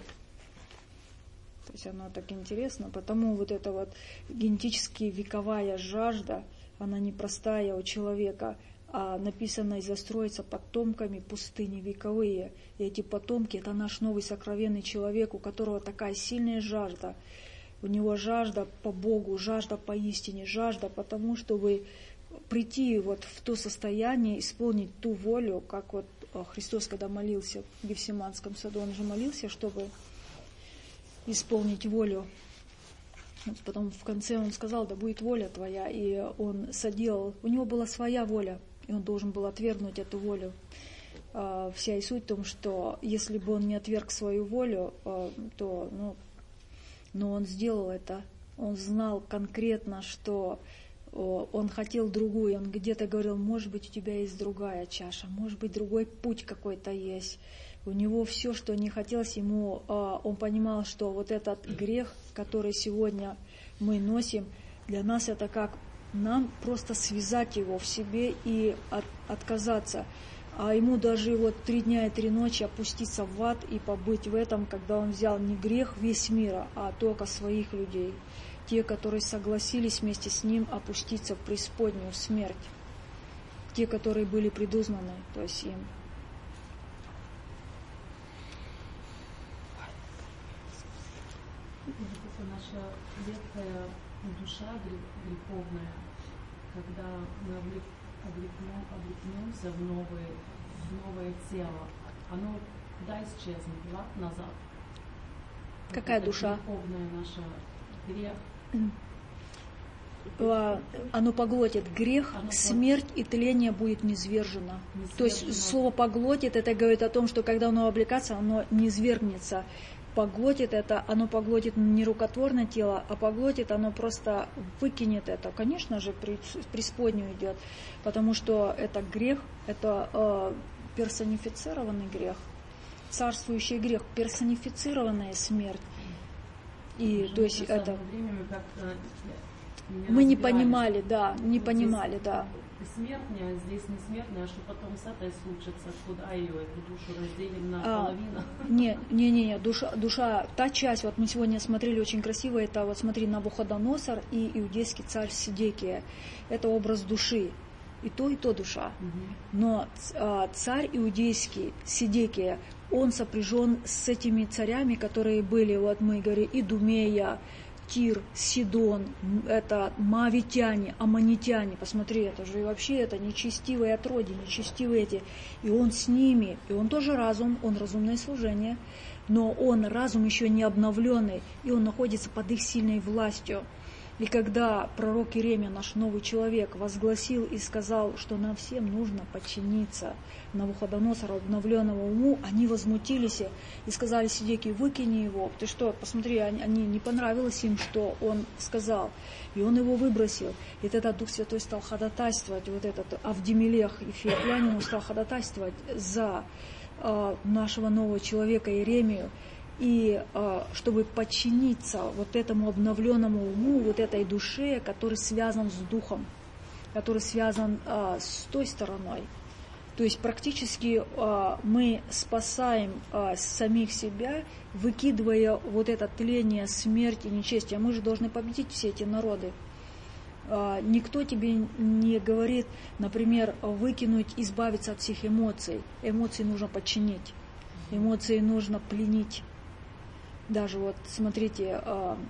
То есть оно так интересно. Потому вот эта вот генетически вековая жажда, она непростая у человека, а написано и застроится потомками пустыни вековые. И эти потомки — это наш новый сокровенный человек, у которого такая сильная жажда. У него жажда по Богу, жажда по истине, жажда потому, чтобы прийти вот в то состояние, исполнить ту волю, как вот Христос, когда молился в Гефсиманском саду, Он же молился, чтобы исполнить волю. Вот потом в конце Он сказал, да будет воля Твоя, и Он соделал. У Него была своя воля, и Он должен был отвергнуть эту волю. Вся и суть в том, что если бы Он не отверг свою волю, то, ну, но Он сделал это. Он знал конкретно, что Он хотел другую. Он где-то говорил, может быть, у тебя есть другая чаша, может быть, другой путь какой-то есть. У него все, что не хотелось ему, он понимал, что вот этот грех, который сегодня мы носим, для нас это как нам просто связать его в себе и от, отказаться. А ему даже вот три дня и три ночи опуститься в ад и побыть в этом, когда он взял не грех весь мира, а только своих людей. Те, которые согласились вместе с ним опуститься в преисподнюю смерть. Те, которые были предузнаны, то есть им. Это наша ветхая душа греховная, когда мы облекнем, облекнемся в новое, в новое тело, оно куда исчезнет? В ад назад. Какая вот душа? Греховная наша грех. Оно поглотит грех, оно смерть и тление будет низвержено. низвержено. То есть слово «поглотит» это говорит о том, что когда оно облекается, оно низвергнется. Поглотит это, оно поглотит не рукотворное тело, а поглотит, оно просто выкинет это. Конечно же, преисподнюю идет, потому что это грех, это э, персонифицированный грех, царствующий грех, персонифицированная смерть. И Уже то есть это время мы, как-то не мы не понимали, да, не вот понимали, здесь да. Смертная, здесь не смертная, а что потом с этой случится, куда ее, эту душу разделим на а, половину? Не, не, не, не, душа, душа, та часть, вот мы сегодня смотрели очень красиво, это вот смотри, Навуходоносор и иудейский царь Сидекия, это образ души. И то, и то душа. Но царь иудейский, Сидекия, он сопряжен с этими царями, которые были, вот мы говорим, Идумея, Тир, Сидон, это Моавитяне, Аммонитяне. Посмотри, это же вообще это нечестивые отродья, нечестивые эти. И он с ними, и он тоже разум, он разумное служение, но он разум еще не обновленный, и он находится под их сильной властью. И когда пророк Иеремия, наш новый человек, возгласил и сказал, что нам всем нужно подчиниться Навуходоносору, обновленному уму, они возмутились и сказали Сидекию: выкини его. Ты что, посмотри, они, они не понравилось им, что он сказал. И он его выбросил. И тогда Дух Святой стал ходатайствовать, вот этот Авдимелех, Эфиоплянин, стал ходатайствовать за э, нашего нового человека Иеремию. И э, чтобы подчиниться вот этому обновленному уму, вот этой душе, который связан с духом, который связан э, с той стороной. То есть практически э, мы спасаем э, самих себя, выкидывая вот это тление, смерть и нечестие. Мы же должны победить все эти народы. Э, никто тебе не говорит, например, выкинуть, избавиться от всех эмоций. Эмоции нужно подчинить, эмоции нужно пленить. Даже вот смотрите,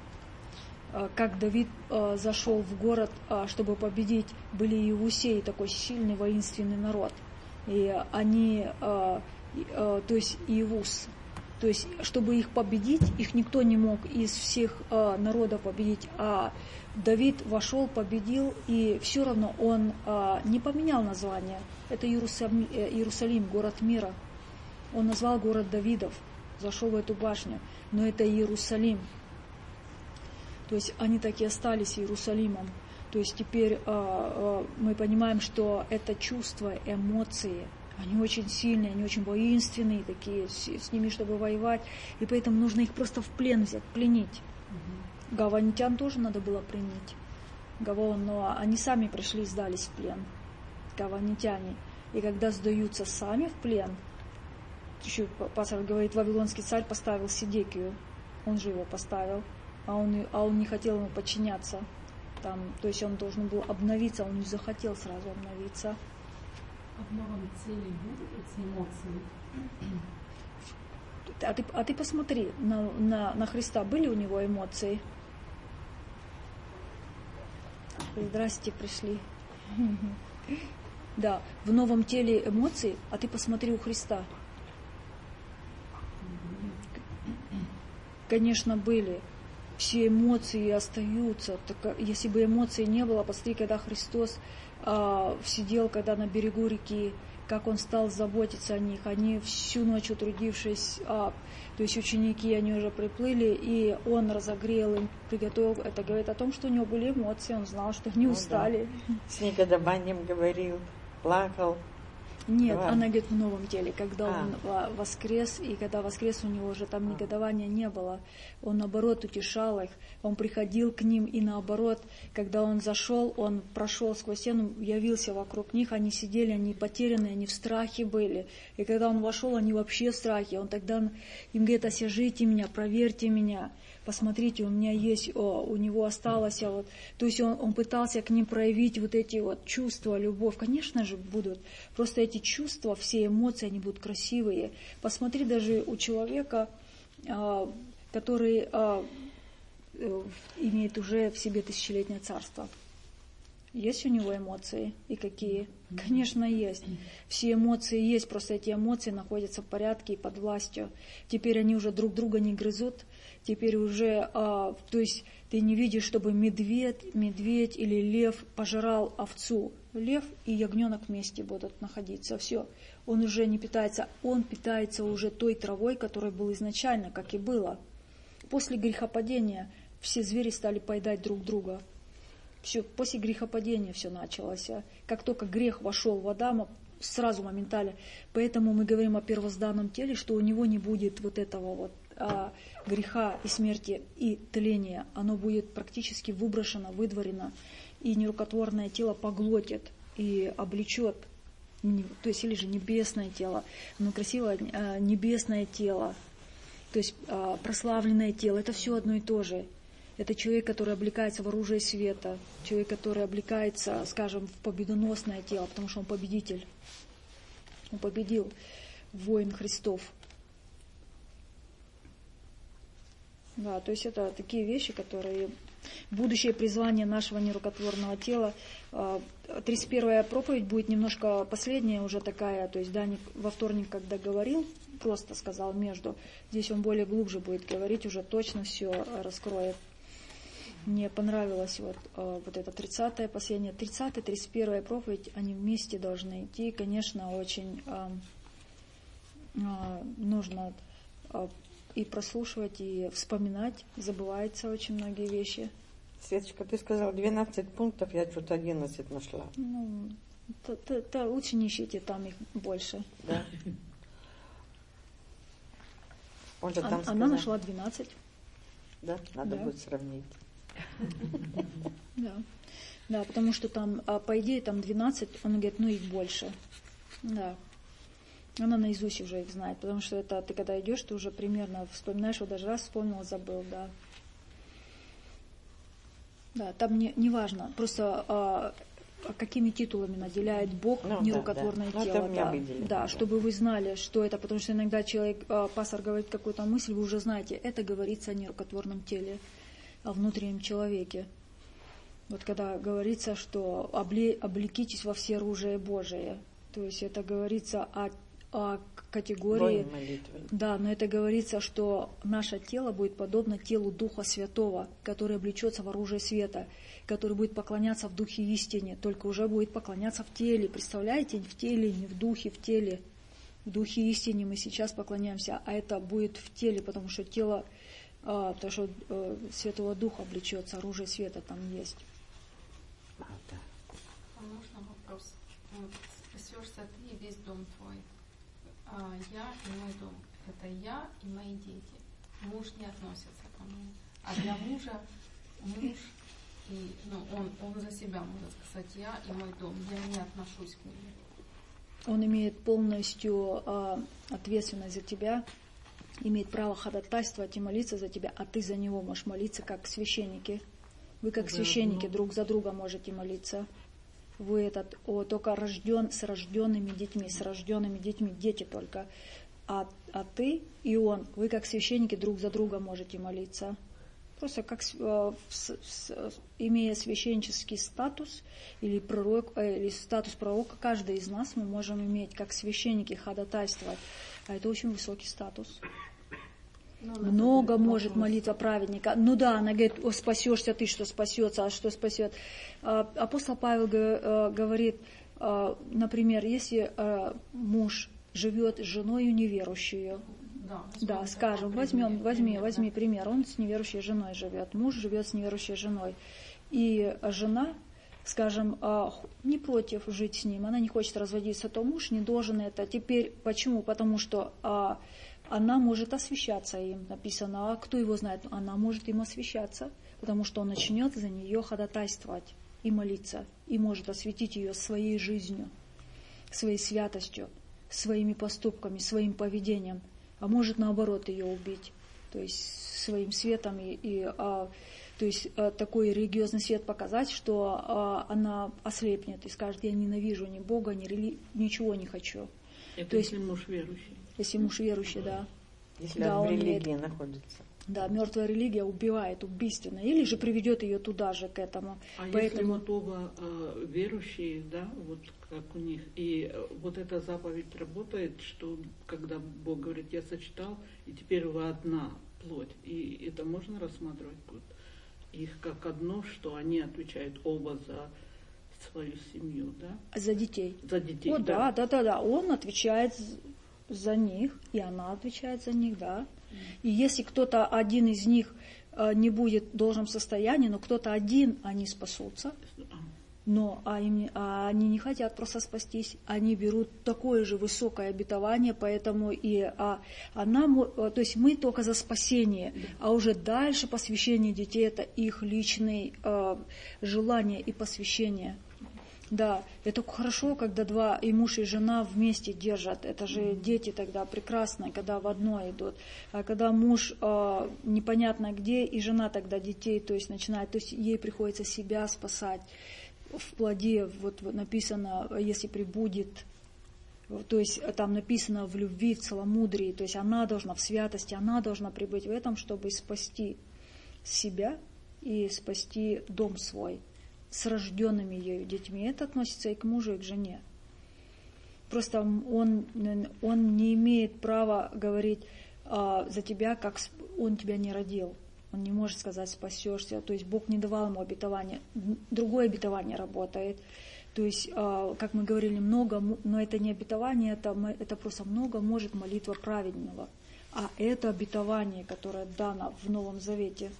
как Давид зашел в город, чтобы победить, были иевусеи, такой сильный воинственный народ. И они, то есть Иевус, то есть чтобы их победить, их никто не мог из всех народов победить, а Давид вошел, победил, и все равно он не поменял название. Это Иерусалим, город мира. Он назвал город Давидов, зашел в эту башню. Но это Иерусалим. То есть они так и остались Иерусалимом. То есть теперь э, э, мы понимаем, что это чувства, эмоции, они очень сильные, они очень воинственные такие, с, с ними, чтобы воевать. И поэтому нужно их просто в плен взять, пленить. Угу. Гаванитян тоже надо было пленить. Гавон, но они сами пришли и сдались в плен. Гаванитяне. И когда сдаются сами в плен, еще пастор говорит, вавилонский царь поставил Сидекию, он же его поставил, а он, а он не хотел ему подчиняться. Там, то есть он должен был обновиться, он не захотел сразу обновиться. А в новом теле будут эти эмоции? А ты, а ты посмотри, на, на, на Христа были у него эмоции? Здрасте, пришли. Да, в новом теле эмоции, а ты посмотри у Христа. Конечно, были. Все эмоции остаются. Так, если бы эмоций не было, посмотри, когда Христос а, сидел, когда на берегу реки, как Он стал заботиться о них. Они всю ночь утрудившись, а, то есть ученики, они уже приплыли, и Он разогрел им, приготовил. Это говорит о том, что у него были эмоции, Он знал, что они ну, устали. Да. С негодованием говорил, плакал. Нет, Ладно. она говорит в новом теле, когда а. он воскрес, и когда воскрес, у него уже там а. негодования не было. Он, наоборот, утешал их, он приходил к ним, и наоборот, когда он зашел, он прошел сквозь стену, явился вокруг них, они сидели, они потерянные, они в страхе были. И когда он вошел, они вообще в страхе. Он тогда им говорит: освежите меня, проверьте меня. Посмотрите, у меня есть, о, у него осталось, а вот, то есть он, он пытался к ним проявить вот эти вот чувства, любовь. Конечно же будут, просто эти чувства, все эмоции, они будут красивые. Посмотри даже у человека, а, который а, имеет уже в себе тысячелетнее царство. Есть у него эмоции? И какие? Конечно, есть. Все эмоции есть, просто эти эмоции находятся в порядке и под властью. Теперь они уже друг друга не грызут. Теперь уже, а, то есть ты не видишь, чтобы медведь, медведь или лев пожирал овцу. Лев и ягненок вместе будут находиться. Все. Он уже не питается. Он питается уже той травой, которая была изначально, как и было. После грехопадения все звери стали поедать друг друга. Все, после грехопадения все началось. Как только грех вошел в Адама, сразу моментально. Поэтому мы говорим о первозданном теле, что у него не будет вот этого вот а, греха и смерти и тления. Оно будет практически выброшено, выдворено, и нерукотворное тело поглотит и облечет. То есть или же небесное тело, но красивое а, небесное тело, то есть а, прославленное тело. Это все одно и то же. Это человек, который облекается в оружие света, человек, который облекается, скажем, в победоносное тело, потому что он победитель. Он победил, воин Христов. Да, то есть это такие вещи, которые... Будущее призвание нашего нерукотворного тела. тридцать первая проповедь будет немножко последняя, уже такая, то есть Даник во вторник, когда говорил, просто сказал между. Здесь он более глубже будет говорить, уже точно все раскроет. Мне понравилась вот, вот эта тридцатая, последняя, тридцатая, тридцать первая проповедь, они вместе должны идти. Конечно, очень э, э, нужно э, и прослушивать, и вспоминать. Забывается очень многие вещи. Светочка, ты сказала двенадцать пунктов, я что-то одиннадцать нашла. Ну, то, то, то лучше не ищите, там их больше. Да. Он же А, там она сказал. нашла двенадцать. Да, надо Да. будет сравнить. Да. Да, потому что там, по идее, там двенадцать, он говорит, ну их больше. Да. Она наизусть уже их знает, потому что это ты когда идешь, ты уже примерно вспоминаешь, вот даже раз вспомнил, забыл, да. Да, там не, не важно, просто а, какими титулами наделяет Бог ну, нерукотворное да, да. тело. Ну, да, выделили, да, да, чтобы вы знали, что это, потому что иногда человек, а, пастор говорит какую-то мысль, вы уже знаете, это говорится о нерукотворном теле, о внутреннем человеке. Вот когда говорится, что обле, облекитесь во все оружие Божие, то есть это говорится о о категории, да, но это говорится, что наше тело будет подобно телу Духа Святого, который облечется в оружие света, который будет поклоняться в духе истине, только уже будет поклоняться в теле. Представляете, в теле, не в духе, в теле. В духе истине мы сейчас поклоняемся, а это будет в теле, потому что тело, а, потому что а, Святого Духа облечется, оружие света там есть. А можно вопрос? Вот, спасешься ты и весь дом твой. А я и мой дом. Это я и мои дети. Муж не относится ко мне. А для мужа муж, и, ну, он, он за себя может сказать, я и мой дом. Я не отношусь к нему. Он имеет полностью э, ответственность за тебя, имеет право ходатайствовать и молиться за тебя, а ты за него можешь молиться, как священники. Вы как священники друг за друга можете молиться. Вы этот, о, только рожден, с рожденными детьми, с рожденными детьми, дети только. А, а ты и он, вы как священники друг за друга можете молиться. Просто как, э, с, с, имея священнический статус или, пророк, э, или статус пророка, каждый из нас мы можем иметь как священники ходатайствовать. А это очень высокий статус. Ну, много может молитва праведника. Ну да, она говорит, о, спасешься ты, что спасется, а что спасет. Апостол Павел говорит, например, если муж живет с женой неверующую, да, да скажем, возьмем, возьми, возьми пример, он с неверующей женой живет, муж живет с неверующей женой, и жена, скажем, не против жить с ним, она не хочет разводиться, то муж не должен это. Теперь почему? Потому что она может освящаться им, написано, а кто его знает? Она может им освящаться, потому что он начнет за нее ходатайствовать и молиться, и может осветить ее своей жизнью, своей святостью, своими поступками, своим поведением, а может наоборот ее убить, то есть своим светом и, и а, то есть а, такой религиозный свет показать, что а, она ослепнет и скажет, я ненавижу ни Бога, ни рели... ничего не хочу. Это то если есть, муж верующий. Если муж верующий, да. Если да, он в он религии имеет, находится. Да, мертвая религия убивает убийственно, или же приведет ее туда же, к этому. А Поэтому... если вот оба э, верующие, да, вот как у них, и э, вот эта заповедь работает, что когда Бог говорит, я сочетал, и теперь вы одна плоть, и это можно рассматривать вот, их как одно, что они отвечают оба за свою семью, да? За детей. За детей, О, да. да, да, да, да. Он отвечает за них, и она отвечает за них, да. И если кто-то один из них не будет в должном состоянии, но кто-то один, они спасутся. Но а им, а они не хотят просто спастись, они берут такое же высокое обетование, поэтому и а, она, то есть мы только за спасение, а уже дальше посвящение детей это их личные а, желания и посвящение. Да, это хорошо, когда два, и муж, и жена вместе держат. Это же mm-hmm. дети тогда прекрасно, когда в одно идут. А когда муж э, непонятно где, и жена тогда детей, то есть начинает, то есть ей приходится себя спасать. В плоде вот, вот написано, если прибудет, то есть там написано в любви, в целомудрии, то есть она должна в святости, она должна прибыть в этом, чтобы спасти себя и спасти дом свой с рожденными ею детьми. Это относится и к мужу, и к жене. Просто он, он не имеет права говорить а, за тебя, как он тебя не родил. Он не может сказать спасешься. То есть Бог не давал ему обетования. Другое обетование работает. То есть, а, как мы говорили, много, но это не обетование, это, это просто много может молитва праведного. А это обетование, которое дано в Новом Завете.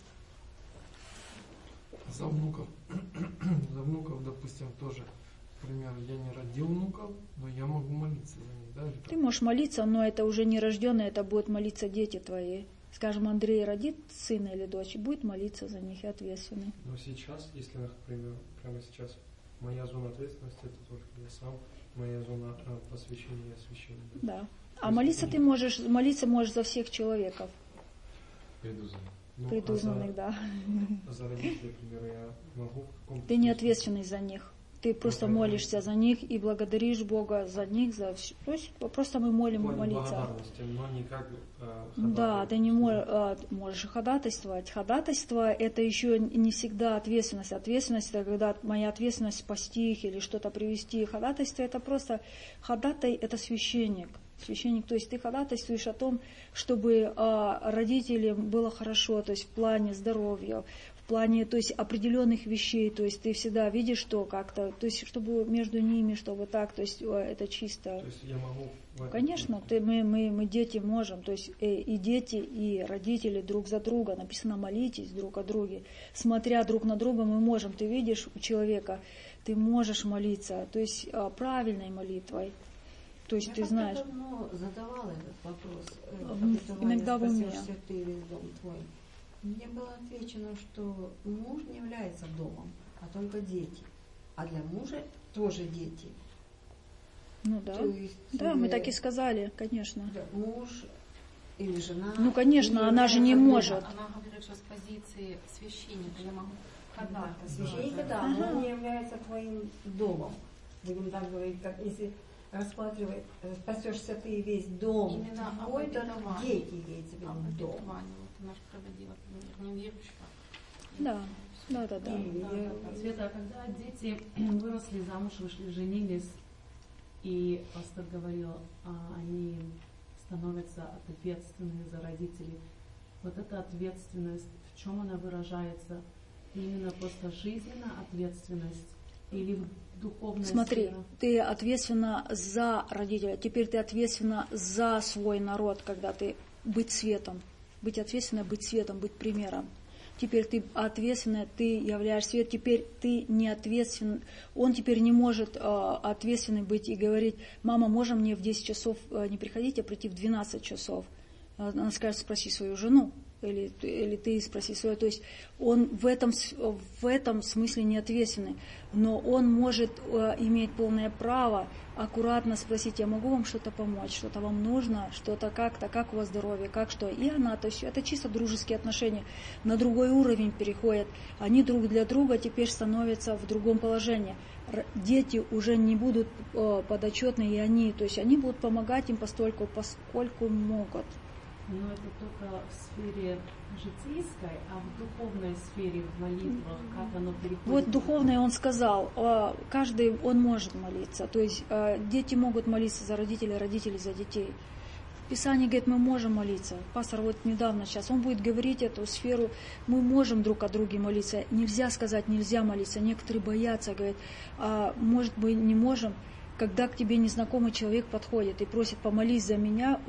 За внуков, за внуков, допустим, тоже, например, я не родил внуков, но я могу молиться за них, да? Ты можешь молиться, но это уже не рожденные, это будут молиться дети твои. Скажем, Андрей родит сына или дочь, будет молиться за них и ответственный. Но сейчас, если, например, прямо сейчас, моя зона ответственности, это только я сам, моя зона посвящения и освящения. Да. Да. А молиться ты можешь, молиться можешь за всех человеков. Предузнанных. Ну, Предузнанных, а за, да. А за родителей, например, я могу в каком-то... Ты не ответственный за них. Ты просто ну, молишься за них и благодаришь Бога за них, за все. То есть просто мы молим молиться. Благодарности, но не как э, да, ты не можешь, можешь ходатайствовать. Ходатайство это еще не всегда ответственность. Ответственность это когда моя ответственность спасти их или что-то привести. Ходатайство это просто ходатай это священник. Священник, то есть ты ходатайствуешь о том, чтобы а, родителям было хорошо, то есть в плане здоровья, в плане, то есть определенных вещей, то есть ты всегда видишь, что как-то, то есть чтобы между ними, чтобы так, то есть это чисто. То есть я могу. Конечно, ты, мы, мы, мы дети можем, то есть и, и дети, и родители друг за друга, написано молитесь друг о друге, смотря друг на друга мы можем, ты видишь у человека, ты можешь молиться, то есть правильной молитвой. То есть я ты знаешь. Я давно задавала этот вопрос. Иногда в уме. Ты весь дом твой. Мне было отвечено, что муж не является домом, а только дети. А для мужа тоже дети. Ну да. То есть, да, мы так и сказали, конечно. Муж или жена. Ну конечно, она же не может. Она говорит, что с позиции священника я могу ходатайствовать. Священника, да, но он не является твоим домом. Будем так говорить, как если рассматривать, спасешься ты весь дом. Именно твой, то дети имеется в виду дом. Вот она же проводила, неверующего. Да, да, да, да. Света, когда дети выросли замуж, вышли, женились, и пастор говорил, они становятся ответственны за родителей. Вот эта ответственность, в чем она выражается? Именно просто жизненная ответственность или в духовной Смотри, сфере? Ты ответственна за родителя, теперь ты ответственна за свой народ, когда ты быть светом. Быть ответственной, быть светом, быть примером. Теперь ты ответственная, ты являешься свет, теперь ты не ответственна. Он теперь не может э, ответственным быть и говорить, мама, можно мне в десять часов э, не приходить, а прийти в двенадцать часов? Она скажет, спроси свою жену. Или, или ты спроси свое. То есть он в этом, в этом смысле не ответственный. Но он может э, иметь полное право аккуратно спросить, я могу вам что-то помочь, что-то вам нужно, что-то как-то, как у вас здоровье, как что. И она, то есть это чисто дружеские отношения. На другой уровень переходят. Они друг для друга теперь становятся в другом положении. Дети уже не будут э, подотчетны, и они, то есть они будут помогать им постольку, поскольку могут. Но это только в сфере житейской, а в духовной сфере, в молитвах, как оно переходит? Вот духовное он сказал, каждый, он может молиться. То есть дети могут молиться за родителей, родители за детей. В Писании говорит, мы можем молиться. Пастор вот недавно сейчас, он будет говорить эту сферу, мы можем друг о друге молиться. Нельзя сказать, нельзя молиться. Некоторые боятся, говорят, а, может быть, не можем. Когда к тебе незнакомый человек подходит и просит помолись за меня,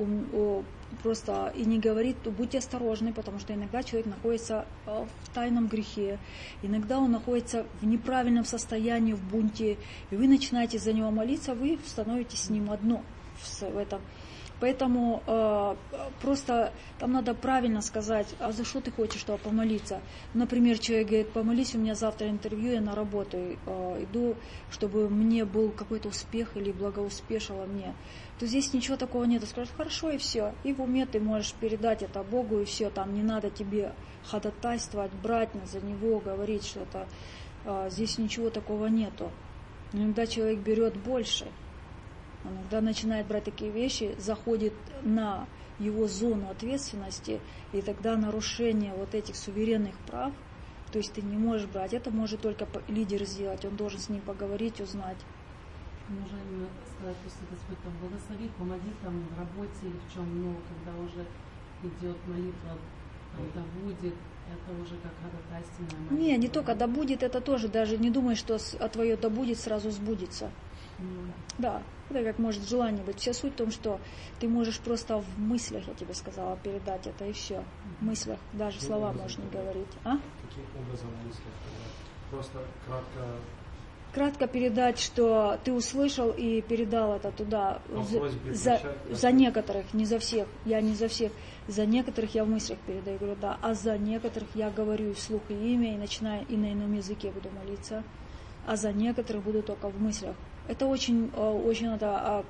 просто и не говорит, то будьте осторожны, потому что иногда человек находится в тайном грехе, иногда он находится в неправильном состоянии, в бунте, и вы начинаете за него молиться, вы становитесь с ним одно в этом. Поэтому э, просто там надо правильно сказать, а за что ты хочешь, чтобы помолиться. Например, человек говорит, помолись, у меня завтра интервью, я на работу э, иду, чтобы мне был какой-то успех или благоуспешило мне. То здесь ничего такого нет. Скажешь, хорошо, и все. И в уме ты можешь передать это Богу, и все. Там не надо тебе ходатайствовать, брать за него, говорить что-то. Э, здесь ничего такого нету. Но иногда человек берет больше. Иногда начинает брать такие вещи, заходит на его зону ответственности, и тогда нарушение вот этих суверенных прав, то есть ты не можешь брать, это может только лидер сделать, он должен с ним поговорить, узнать. Можно именно сказать, просто Господь там благословит, помоги там в работе или в чем, но когда уже идет молитва, там, да будет, это уже как ходатайственная молитва. Не, не только да будет, это тоже, даже не думай, что а твое да будет сразу сбудется. Mm. Да, это как может желание быть. Вся суть в том, что ты можешь просто в мыслях, я тебе сказала, передать это и все. В мыслях, даже Каким слова образом можешь не передать? говорить. А? Каким образом в мыслях передать? Просто кратко... Кратко передать, что ты услышал и передал это туда. По просьбе За, начать, за некоторых, не за всех. Я не за всех. За некоторых я в мыслях передаю, говорю, да. А за некоторых я говорю вслух и имя, и начинаю, и на ином языке буду молиться. А за некоторых буду только в мыслях. Это очень, очень надо,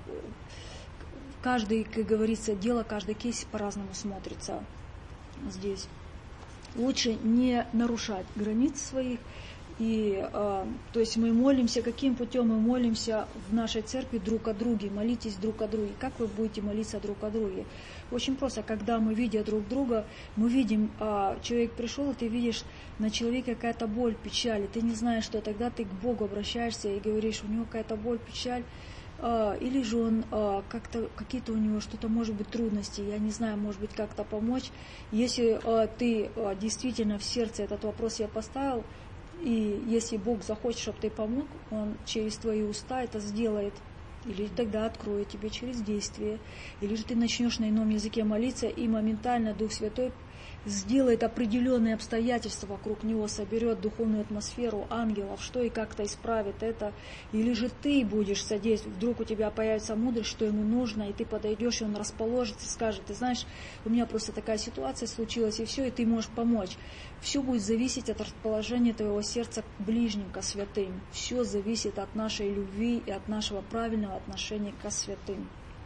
каждый, как говорится, дело, каждый кейс по-разному смотрится здесь. Лучше не нарушать границ своих. И, то есть мы молимся, каким путем мы молимся в нашей церкви друг о друге, молитесь друг о друге. Как вы будете молиться друг о друге? Очень просто, когда мы видим друг друга, мы видим, человек пришел, и ты видишь на человеке какая-то боль, печаль, и ты не знаешь, что тогда ты к Богу обращаешься и говоришь, у него какая-то боль, печаль, или же он как-то, какие-то у него что-то, может быть, трудности, я не знаю, может быть, как-то помочь. Если ты действительно в сердце этот вопрос я поставил, и если Бог захочет, чтобы ты помог, Он через твои уста это сделает. Или тогда откроет тебе через действие. Или же ты начнешь на ином языке молиться, и моментально Дух Святой сделает определенные обстоятельства вокруг него, соберет духовную атмосферу ангелов, что и как-то исправит это. Или же ты будешь содействовать, вдруг у тебя появится мудрость, что ему нужно, и ты подойдешь, и он расположится, скажет, ты знаешь, у меня просто такая ситуация случилась, и все, и ты можешь помочь. Все будет зависеть от расположения твоего сердца к ближним, ко святым. Все зависит от нашей любви и от нашего правильного отношения ко святым.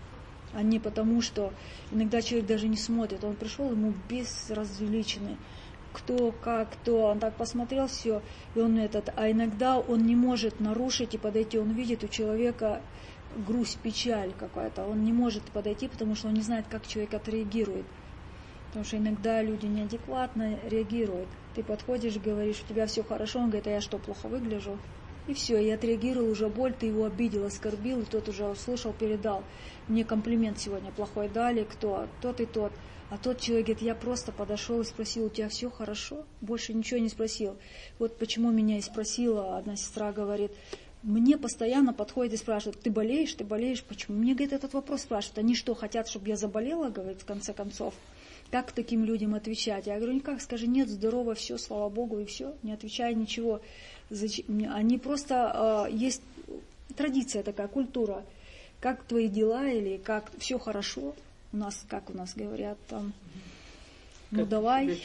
А не потому, что иногда человек даже не смотрит. Он пришел, ему безразличный. Кто, как, кто. Он так посмотрел все, и он этот. А иногда он не может нарушить и подойти. Он видит у человека грусть, печаль какая-то. Он не может подойти, потому что он не знает, как человек отреагирует. Потому что иногда люди неадекватно реагируют. Ты подходишь, говоришь, у тебя все хорошо. Он говорит, а я что, плохо выгляжу? И все, и отреагировал уже боль, ты его обидел, оскорбил, и тот уже услышал, передал. Мне комплимент сегодня плохой дали, кто? Тот и тот. А тот человек говорит, я просто подошел и спросил, у тебя все хорошо? Больше ничего не спросил. Вот почему меня и спросила, одна сестра говорит, мне постоянно подходит и спрашивает, ты болеешь, ты болеешь, почему? Мне, говорит, этот вопрос спрашивают, они что, хотят, чтобы я заболела, говорит, в конце концов? Как таким людям отвечать? Я говорю, никак, скажи, нет, здорово, все, слава Богу, и все, не отвечай ничего. Они просто, э, есть традиция такая, культура, как твои дела или как все хорошо, у нас, как у нас говорят, там, ну как давай,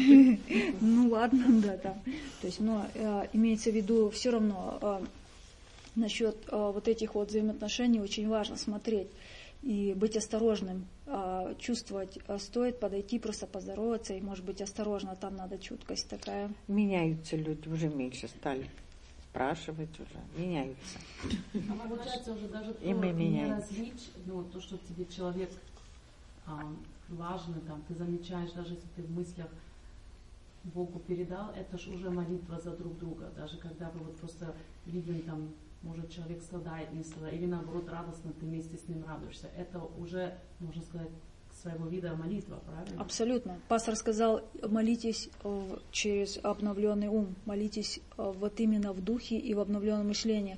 ну ладно, да, там, то есть, но э, имеется в виду все равно э, насчет э, вот этих вот взаимоотношений очень важно смотреть и быть осторожным, э, чувствовать, э, стоит подойти, просто поздороваться и, может быть, осторожно, там надо чуткость такая. Меняются люди, уже меньше стали спрашивать уже, меняются. А получается уже даже то и мы не различь, ну, то, что тебе человек а, важный, там, ты замечаешь, даже если ты в мыслях Богу передал, это же уже молитва за друг друга, даже когда вы вот просто видим там, может, человек страдает, не страдает, или наоборот радостно, ты вместе с ним радуешься. Это уже, можно сказать, своего вида молитва, правильно? Абсолютно. Пастор сказал, молитесь через обновленный ум, молитесь вот именно в духе и в обновленном мышлении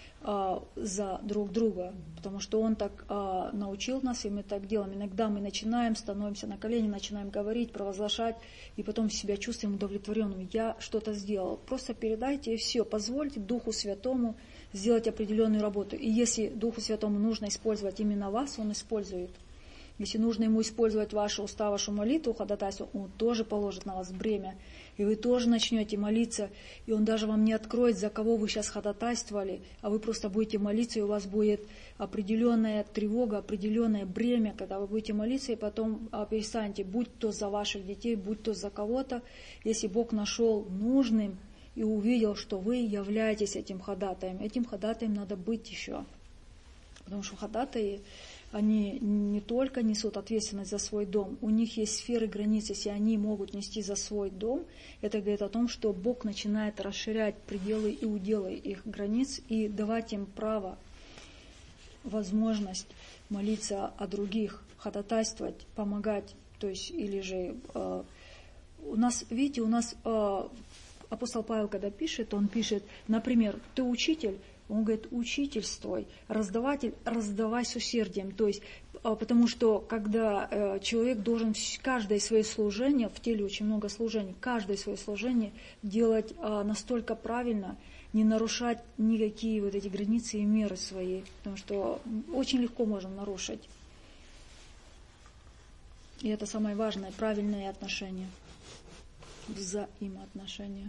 за друг друга, потому что он так научил нас, и мы так делаем. Иногда мы начинаем, становимся на колени, начинаем говорить, провозглашать, и потом себя чувствуем удовлетворенным. Я что-то сделал. Просто передайте, и все. Позвольте Духу Святому сделать определенную работу. И если Духу Святому нужно использовать именно вас, Он использует. Если нужно ему использовать ваши уста, вашу молитву, ходатайство, он тоже положит на вас бремя. И вы тоже начнете молиться, и он даже вам не откроет, за кого вы сейчас ходатайствовали, а вы просто будете молиться, и у вас будет определенная тревога, определенное бремя, когда вы будете молиться, и потом перестанете, будь то за ваших детей, будь то за кого-то, если Бог нашел нужным и увидел, что вы являетесь этим ходатаем. Этим ходатаем надо быть еще. Потому что ходатаи, они не только несут ответственность за свой дом, у них есть сферы границ, если они могут нести за свой дом, это говорит о том, что Бог начинает расширять пределы и уделы их границ и давать им право, возможность молиться о других, ходатайствовать, помогать, то есть, или же э, у нас, видите, у нас э, апостол Павел, когда пишет, он пишет, например, ты учитель, он говорит, учительствуй, раздаватель, раздавай с усердием. То есть, потому что когда человек должен каждое свое служение, в теле очень много служений, каждое свое служение делать настолько правильно, не нарушать никакие вот эти границы и меры свои, потому что очень легко можно нарушить. И это самое важное, правильные отношения, взаимоотношения.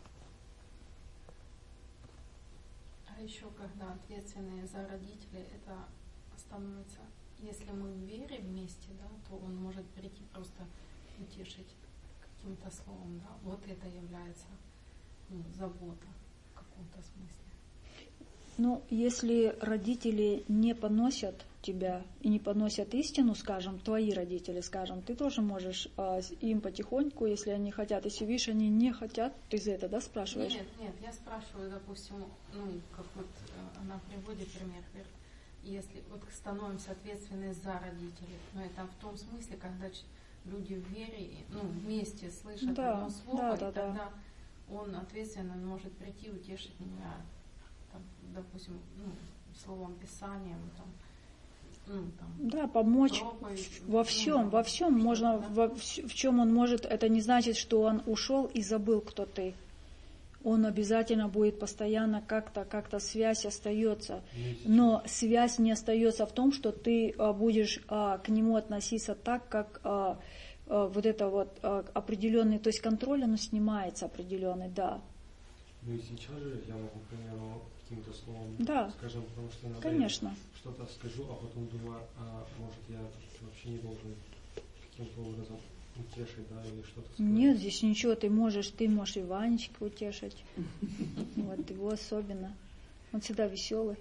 А еще когда ответственные за родителей, это становится, если мы в вере вместе, да, то он может прийти просто утешить каким-то словом, да. Вот это является, ну, забота в каком-то смысле. Ну, если родители не поносят тебя и не поносят истину, скажем, твои родители, скажем, ты тоже можешь а, им потихоньку, если они хотят, если видишь, они не хотят, ты за это, да, спрашиваешь? Нет, нет, я спрашиваю, допустим, ну, как вот она приводит пример, если вот становимся ответственны за родителей, но это в том смысле, когда люди в вере, ну, вместе слышат да, одно слово, да, и да, тогда да. он ответственно может прийти, утешить меня, там, допустим, ну, словом Писанием, там, ну, там, да, помочь проповедь, во всем, ну, во всем можно, да? во, в чем он может, это не значит, что он ушел и забыл, кто ты. Он обязательно будет постоянно как-то, как-то связь остается. Но связь не остается в том, что ты а, будешь а, к нему относиться так, как а, а, вот это вот а, определенный, то есть контроль, оно снимается определенный, да. Ну и сейчас же я могу, к примеру, каким-то словом, да. скажем, потому что иногда Конечно. я что-то скажу, а потом думаю, а может я вообще не должен каким-то образом утешить, да, или что-то сказать. Нет, здесь ничего, ты можешь, ты можешь и Ванечку утешить. Вот его особенно. Он всегда веселый.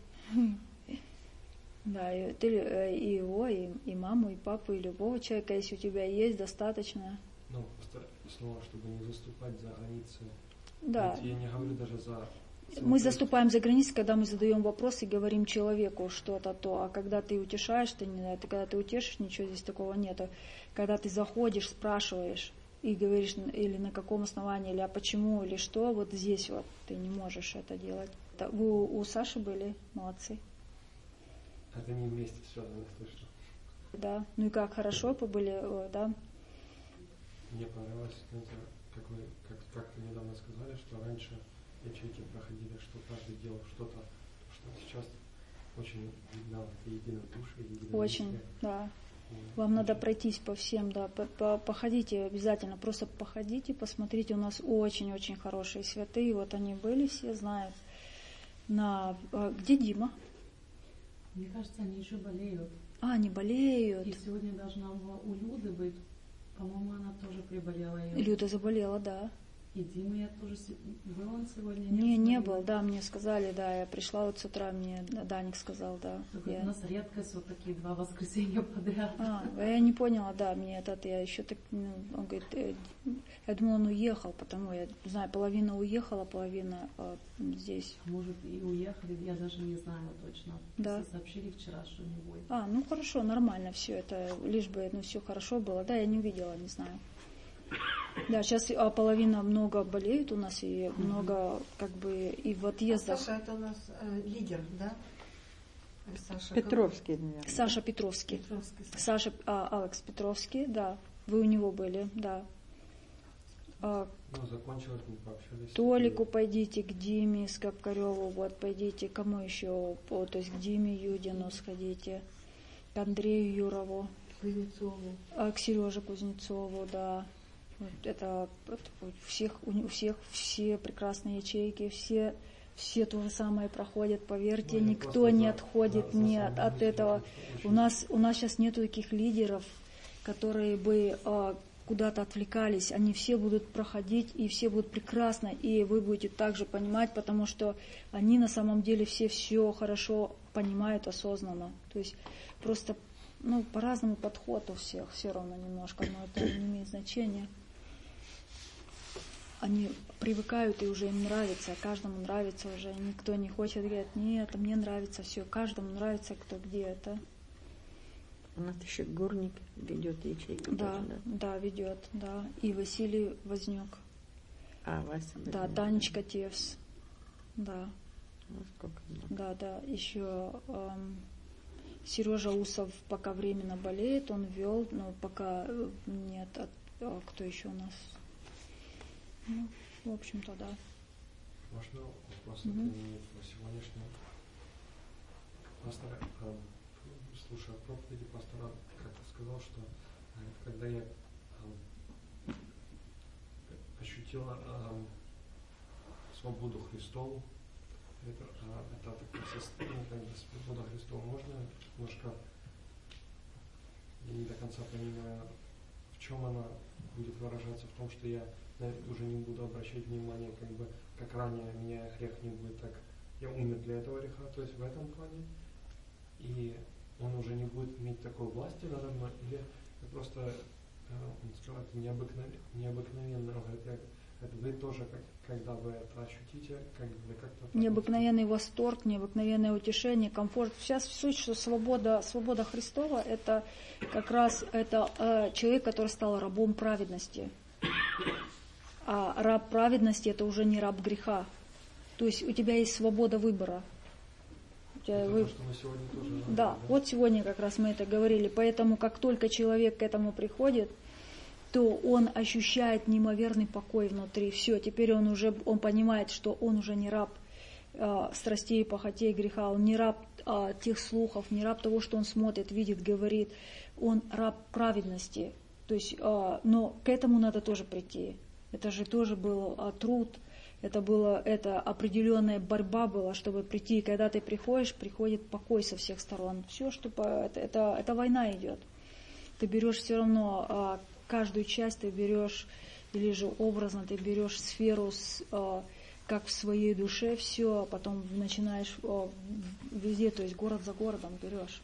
Да, и ты и его, и, и маму, и папу, и любого человека, если у тебя есть, достаточно. Ну, просто снова, чтобы не заступать за границы. Да. Ведь я не говорю даже за... Мы заступаем за границы, когда мы задаем вопрос и говорим человеку что-то то, а когда ты утешаешь, ты не, ты, когда ты утешишь, ничего здесь такого нету. Когда ты заходишь, спрашиваешь и говоришь, или на каком основании, или а почему, или что, вот здесь вот ты не можешь это делать. Вы у Саши были? Молодцы. Это не вместе связано, слышно. Да, ну и как, хорошо побыли, да? Мне понравилось, знаете, как вы как, как-то недавно сказали, что раньше ячейки проходили, что каждый делал что-то, что сейчас очень видно единой души, единой Очень, мысли. да. Вам надо пройтись по всем, да, походите обязательно, просто походите, посмотрите, у нас очень-очень хорошие святые, вот они были, все знают. На... Где Дима? Мне кажется, они еще болеют. А, они болеют. И сегодня должна была у Люды быть, по-моему, она тоже приболела. Ее. Люда заболела, да. И Дима я тоже... Был он сегодня? Не, не был, да, мне сказали, да, я пришла вот с утра, мне Даник сказал, да. Я... У нас редкость вот такие два воскресенья подряд. А, я не поняла, да, мне этот, я еще так, ну, он говорит, э, я думала, он уехал, потому, я знаю, половина уехала, половина э, здесь. Может, и уехали, я даже не знаю точно. Да. Сообщили вчера, что не будет. А, ну хорошо, нормально все это, лишь бы, ну, все хорошо было, да, я не увидела, не знаю. Да, сейчас а, половина много болеют у нас, и mm-hmm. много, как бы, и в отъездах. А Саша, это у нас э, лидер, да? Саша, Петровский, наверное. Саша Петровский. Петровский Саша. Саша, а, Алекс Петровский, да. Вы у него были, да. А, ну, закончилось, мы пообщались. Толику пойдите, к Диме Скопкареву, вот, пойдите, кому еще, то есть к Диме Юдину сходите, к Андрею Юрову. Кузнецову. А, к Сереже Кузнецову, да. Вот это, это у всех, у всех все прекрасные ячейки, все, все то же самое проходят, поверьте, ну, никто не за, отходит за, нет, за от этого. У нас, у нас сейчас нету таких лидеров, которые бы а, куда-то отвлекались, они все будут проходить, и все будут прекрасно, и вы будете также понимать, потому что они на самом деле все все хорошо понимают осознанно. То есть просто ну, по-разному подход у всех, все равно немножко, но это не имеет значения. Они привыкают, и уже им нравится, каждому нравится уже, никто не хочет, говорит, нет, мне нравится все, каждому нравится, кто где это. У нас еще Гурник ведет ячейку. Да, тоже, да? да, ведет, да. И Василий Вознюк. А, Вася. Да, Танечка Тевс. Да. Ну, сколько много. Да, да. Еще эм, Сережа Усов пока временно болеет, он вел, но пока нет. А, а кто еще у нас? Ну, в общем-то, да. Можно вопрос Угу. по сегодняшнему? Пастор, э, слушая проповеди, пастор как-то сказал, что э, когда я э, ощутила э, свободу Христову, это, э, это такое состояние, когда свобода Христова, можно немножко, я не до конца понимаю, в чем она будет выражаться, в том, что я уже не буду обращать внимание, как бы, как ранее меня грех не будет, так я умер для этого греха, то есть в этом плане, и он уже не будет иметь такой власти надо мной, или я просто, э, он сказал, это необыкновенно, необыкновенно, он говорит, это вы тоже, как, когда вы это ощутите, как бы как-то... Необыкновенный восторг, необыкновенное утешение, комфорт. Сейчас суть, что свобода, свобода Христова, это как раз это, э, человек, который стал рабом праведности. А раб праведности это уже не раб греха. То есть у тебя есть свобода выбора. У тебя это вы... то, что мы сегодня тоже... Да, да, вот сегодня как раз мы это говорили. Поэтому как только человек к этому приходит, то он ощущает неимоверный покой внутри. Все, теперь он уже он понимает, что он уже не раб э, страстей, похотей, греха, он не раб э, тех слухов, не раб того, что он смотрит, видит, говорит. Он раб праведности. То есть, э, но к этому надо тоже прийти. Это же тоже был э, труд, это была это определенная борьба была, чтобы прийти. И когда ты приходишь, приходит покой со всех сторон. Все, что по, это, это, это война идет. Ты берешь все равно э, каждую часть, ты берешь, или же образно, ты берешь сферу, с, э, как в своей душе, все, а потом начинаешь э, везде, то есть город за городом берешь.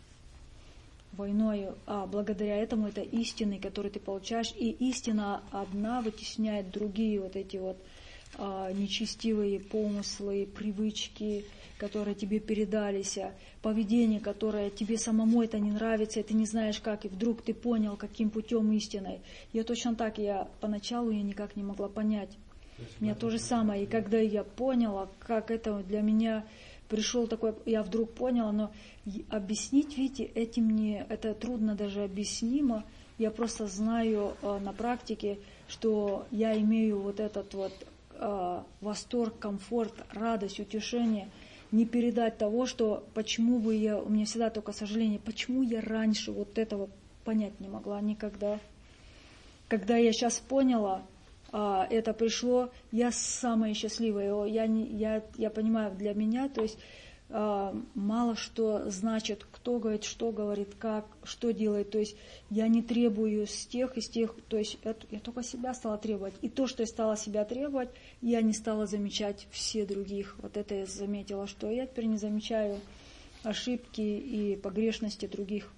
Войной, а благодаря этому это истины, которые ты получаешь, и истина одна вытесняет другие вот эти вот а, нечестивые помыслы, привычки, которые тебе передались, поведение, которое тебе самому это не нравится, и ты не знаешь как, и вдруг ты понял, каким путем истиной. Я точно так, я поначалу я никак не могла понять. У меня то же самое, и когда я поняла, как это для меня пришел такой, я вдруг поняла, но объяснить, видите, этим мне, это трудно даже объяснимо. Я просто знаю э, на практике, что я имею вот этот вот э, восторг, комфорт, радость, утешение, не передать того, что почему бы я, у меня всегда только сожаление, почему я раньше вот этого понять не могла никогда. Когда я сейчас поняла, а, это пришло, я самая счастливая. Я, не, я, я понимаю, для меня, то есть а, мало что значит, кто говорит, что говорит, как, что делает. То есть я не требую с тех, из тех, то есть я, я только себя стала требовать. И то, что я стала себя требовать, я не стала замечать все других. Вот это я заметила, что я теперь не замечаю ошибки и погрешности других.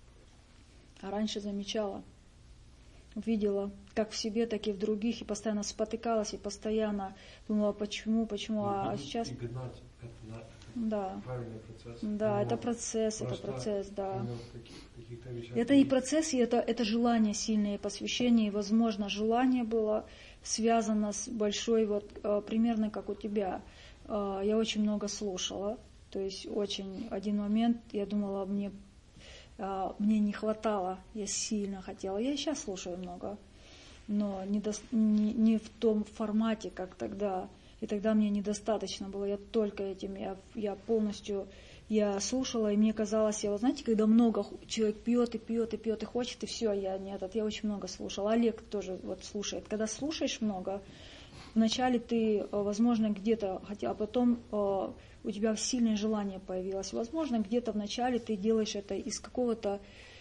А раньше замечала. Видела, как в себе, так и в других, и постоянно спотыкалась, и постоянно думала, почему, почему, и, а и, сейчас... И гнать, это, это да. правильный процесс. Да, Но это процесс, это процесс, да. Каких, это и процесс, и это, это желание сильное, посвящение, и, возможно, желание было связано с большой, вот, примерно как у тебя. Я очень много слушала, то есть очень, один момент, я думала, мне... Мне не хватало, я сильно хотела. Я и сейчас слушаю много, но не, до, не, не в том формате, как тогда. И тогда мне недостаточно было. Я только этим, я, я полностью я слушала, и мне казалось, я, вы знаете, когда много человек пьет и пьет и пьет и хочет, и все, я не этот, я очень много слушала. Олег тоже вот слушает. Когда слушаешь много, вначале ты, возможно, где-то хотел, а потом э, у тебя сильное желание появилось. Возможно, где-то вначале ты делаешь это из какого-то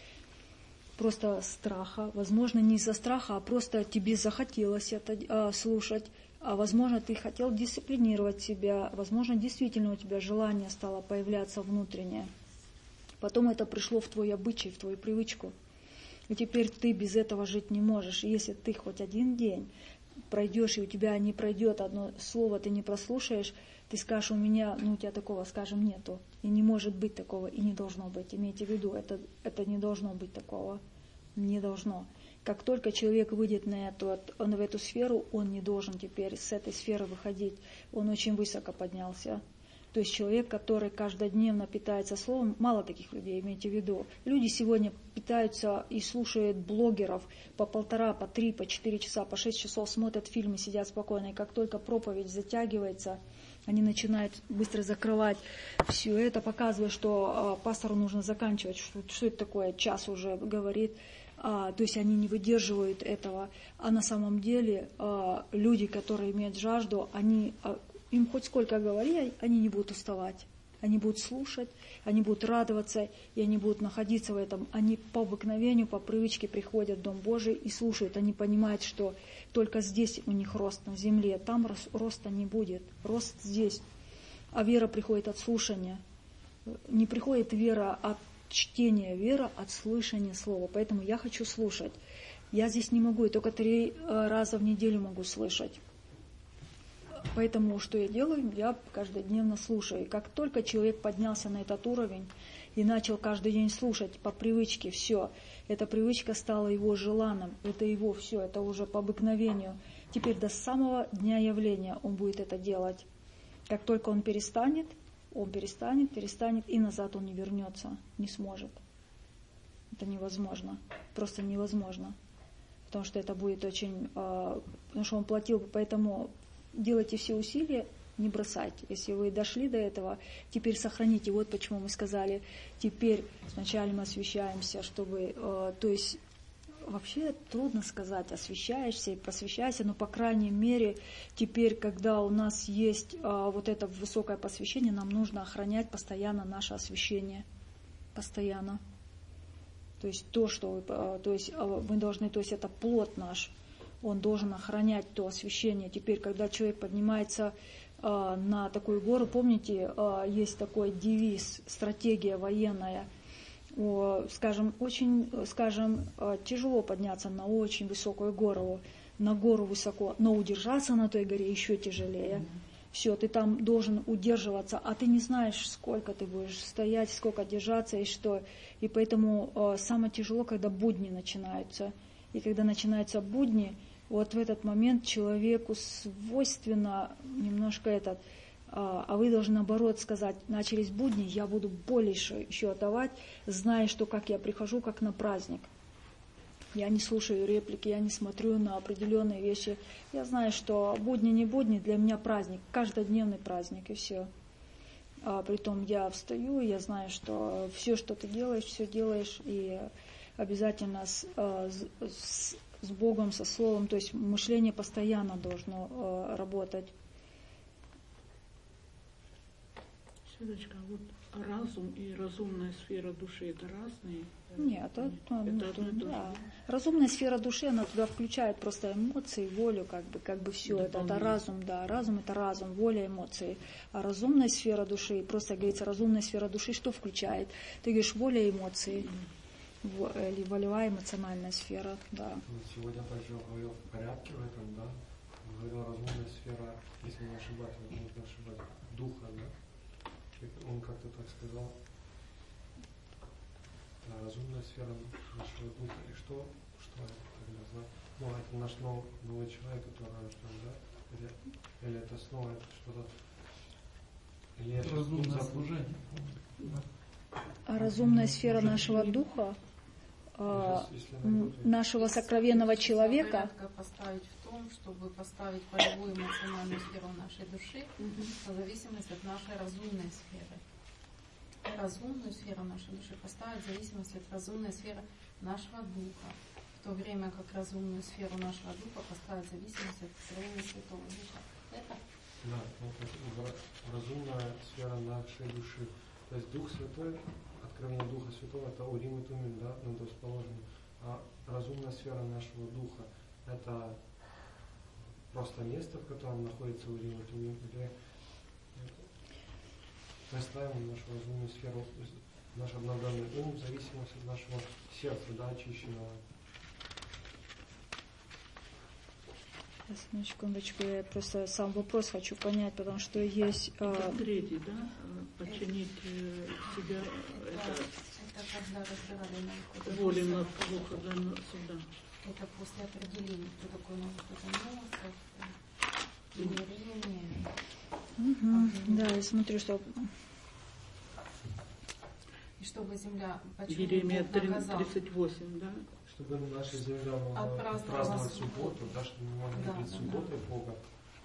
просто страха. Возможно, не из-за страха, а просто тебе захотелось это э, слушать. А возможно, ты хотел дисциплинировать себя. Возможно, действительно у тебя желание стало появляться внутреннее. Потом это пришло в твой обычай, в твою привычку. И теперь ты без этого жить не можешь. И если ты хоть один день пройдешь, и у тебя не пройдет одно слово, ты не прослушаешь, ты скажешь, у меня, ну у тебя такого, скажем, нету. И не может быть такого, и не должно быть. Имейте в виду, это, это не должно быть такого. Не должно. Как только человек выйдет на эту, он в эту сферу, он не должен теперь с этой сферы выходить. Он очень высоко поднялся. То есть человек, который каждодневно питается словом, мало таких людей, имейте в виду. Люди сегодня питаются и слушают блогеров по полтора, по три, по четыре часа, по шесть часов, смотрят фильмы, сидят спокойно. И как только проповедь затягивается, они начинают быстро закрывать все это, показывая, что э, пастору нужно заканчивать, что, что это такое, час уже говорит. А, то есть они не выдерживают этого. А на самом деле а, люди, которые имеют жажду, они, а, им хоть сколько говори, они не будут уставать. Они будут слушать, они будут радоваться, и они будут находиться в этом. Они по обыкновению, по привычке приходят в Дом Божий и слушают. Они понимают, что только здесь у них рост на земле, там роста не будет. Рост здесь. А вера приходит от слушания. Не приходит вера от чтения, вера от слышания слова. Поэтому я хочу слушать. Я здесь не могу, я только три раза в неделю могу слышать. Поэтому что я делаю? Я каждодневно слушаю. И как только человек поднялся на этот уровень и начал каждый день слушать по привычке, все, эта привычка стала его желанным, это его все, это уже по обыкновению. Теперь до самого дня явления он будет это делать. Как только он перестанет, он перестанет, перестанет, и назад он не вернется, не сможет. Это невозможно, просто невозможно. Потому что это будет очень... Э, потому что он платил, поэтому делайте все усилия, не бросайте. Если вы дошли до этого, теперь сохраните. Вот почему мы сказали, теперь сначала мы освящаемся, чтобы... Э, то есть вообще трудно сказать, освящаешься и просвещаешься, но по крайней мере теперь, когда у нас есть а, вот это высокое посвящение, нам нужно охранять постоянно наше освящение. Постоянно. То есть то, что вы, а, то есть а, мы должны, то есть это плод наш, он должен охранять то освящение. Теперь, когда человек поднимается а, на такую гору, помните, а, есть такой девиз, стратегия военная. Скажем, очень, скажем, тяжело подняться на очень высокую гору, на гору высоко, но удержаться на той горе еще тяжелее. Mm-hmm. Все, ты там должен удерживаться, а ты не знаешь, сколько ты будешь стоять, сколько держаться и что. И поэтому э, самое тяжело, когда будни начинаются. И когда начинаются будни, вот в этот момент человеку свойственно немножко этот... А вы должны, наоборот, сказать, начались будни, я буду больше еще отдавать, зная, что как я прихожу, как на праздник. Я не слушаю реплики, я не смотрю на определенные вещи. Я знаю, что будни не будни, для меня праздник, каждодневный праздник, и все. А притом я встаю, и я знаю, что все, что ты делаешь, все делаешь, и обязательно с, с, с Богом, со Словом, то есть мышление постоянно должно работать. Светочка, вот разум и разумная сфера души это разные? Нет, это, это, это да. Разумная сфера души, она туда включает просто эмоции, волю, как бы, как бы все. Это, это разум, да. Разум это разум, воля, эмоции. А разумная сфера души, просто говорится, разумная сфера души, что включает? Ты говоришь, воля, эмоции. Mm. Или волевая, эмоциональная сфера, да. Сегодня также говорил в порядке в этом, да? Говорил, разумная сфера, если не ошибаюсь, не нужно ошибаться, духа, да? Он как-то так сказал, да, разумная сфера нашего духа. И что, что это тогда? Ну, это наш новый, новый человек, который рожден, да? Или, или это снова это что-то... Или это разумное служение. А разумная сфера нашего духа, а, нашего сокровенного человека... поставить в том, чтобы поставить полевую эмоциональную сферу нашей души в зависимости от нашей разумной сферы. разумную сферу нашей души поставить в зависимости от разумной сферы нашего духа, в то время как разумную сферу нашего духа поставить в зависимости от строения Святого Духа. Это? Да, это разумная сфера нашей души. То есть Дух Святой, откровение Духа Святого, это Урим и Тумим, да, ну, то есть положено. А разумная сфера нашего Духа, это просто место, в котором находится Урим и Тумим, где мы ставим нашу разумную сферу, наш обновленный ум в зависимости от нашего сердца, да, очищенного. Сейчас, одну секундочку, я просто сам вопрос хочу понять, потому что есть... Это третий, да? Подчинить э, себя... Это, это когда разбирали науку. Воли на Бога, да, сюда. Это после определения, кто такой Навуходоносор, примирение. Угу. Да, я смотрю, что... И чтобы земля... Почему Еремия Бог наказал? тридцать восемь, да? Чтобы наша земля могла праздновать субботу, да, чтобы мы могли да, быть да, субботой да. Бога.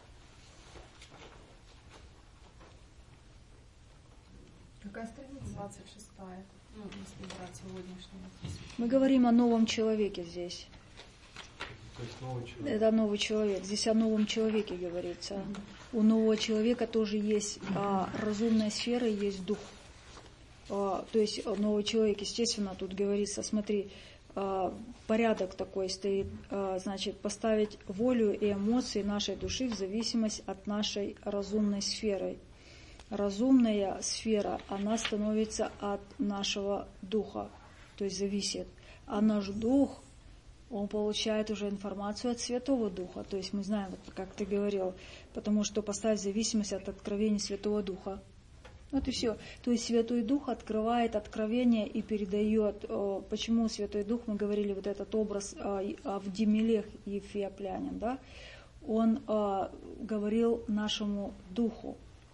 Какая страница? двадцать шестая. Ну, если брать сегодняшнюю. Мы говорим о новом человеке здесь. То есть новый человек. Это новый человек. Здесь о новом человеке говорится. Mm-hmm. У нового человека тоже есть а, разумная сфера, есть дух. А, то есть новый человек, естественно, тут говорится, смотри, а, порядок такой стоит, а, значит, поставить волю и эмоции нашей души в зависимость от нашей разумной сферы. Разумная сфера, она становится от нашего духа, то есть зависит. А наш дух, он получает уже информацию от Святого Духа. То есть мы знаем, как ты говорил, потому что поставить зависимость от откровений Святого Духа. Вот и все. То есть Святой Дух открывает откровение и передает. Почему Святой Дух, мы говорили, вот этот образ Авдимелех Ефиоплянин, да, он говорил нашему духу.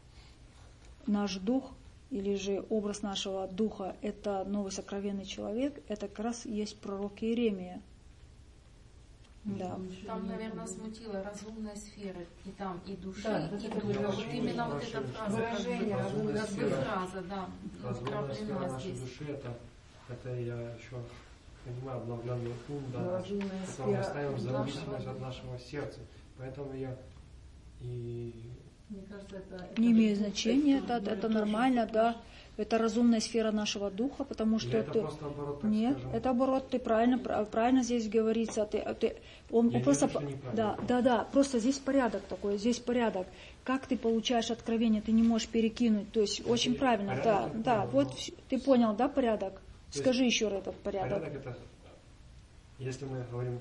Наш дух, или же образ нашего духа, это новый сокровенный человек, это как раз есть пророк Иеремия. Да. Там, наверное, смутила разумная сфера, и там и души, да, и духа. Вот именно вот эта фраза, выражение, разумная фраза, да, разумная сфера нашей здесь. души, это, это я еще понимаю, обновленный ум, да, разумная который мы сфера ставим в зависимость нашего от нашего сердца. Поэтому я и... Мне кажется, это, это не имеет значения, это, это, это нормально, да. Это разумная сфера нашего духа, потому что это ты... просто оборот, так Нет, скажем. это оборот, ты правильно, правильно здесь говорится. Ты, ты, он, Я он просто, не да, да, да, просто здесь порядок такой, здесь порядок. Как ты получаешь откровение, ты не можешь перекинуть. То есть это очень правильно, да, да. Вот но... ты понял, да, порядок? То Скажи еще раз этот порядок. Порядок это, если мы говорим,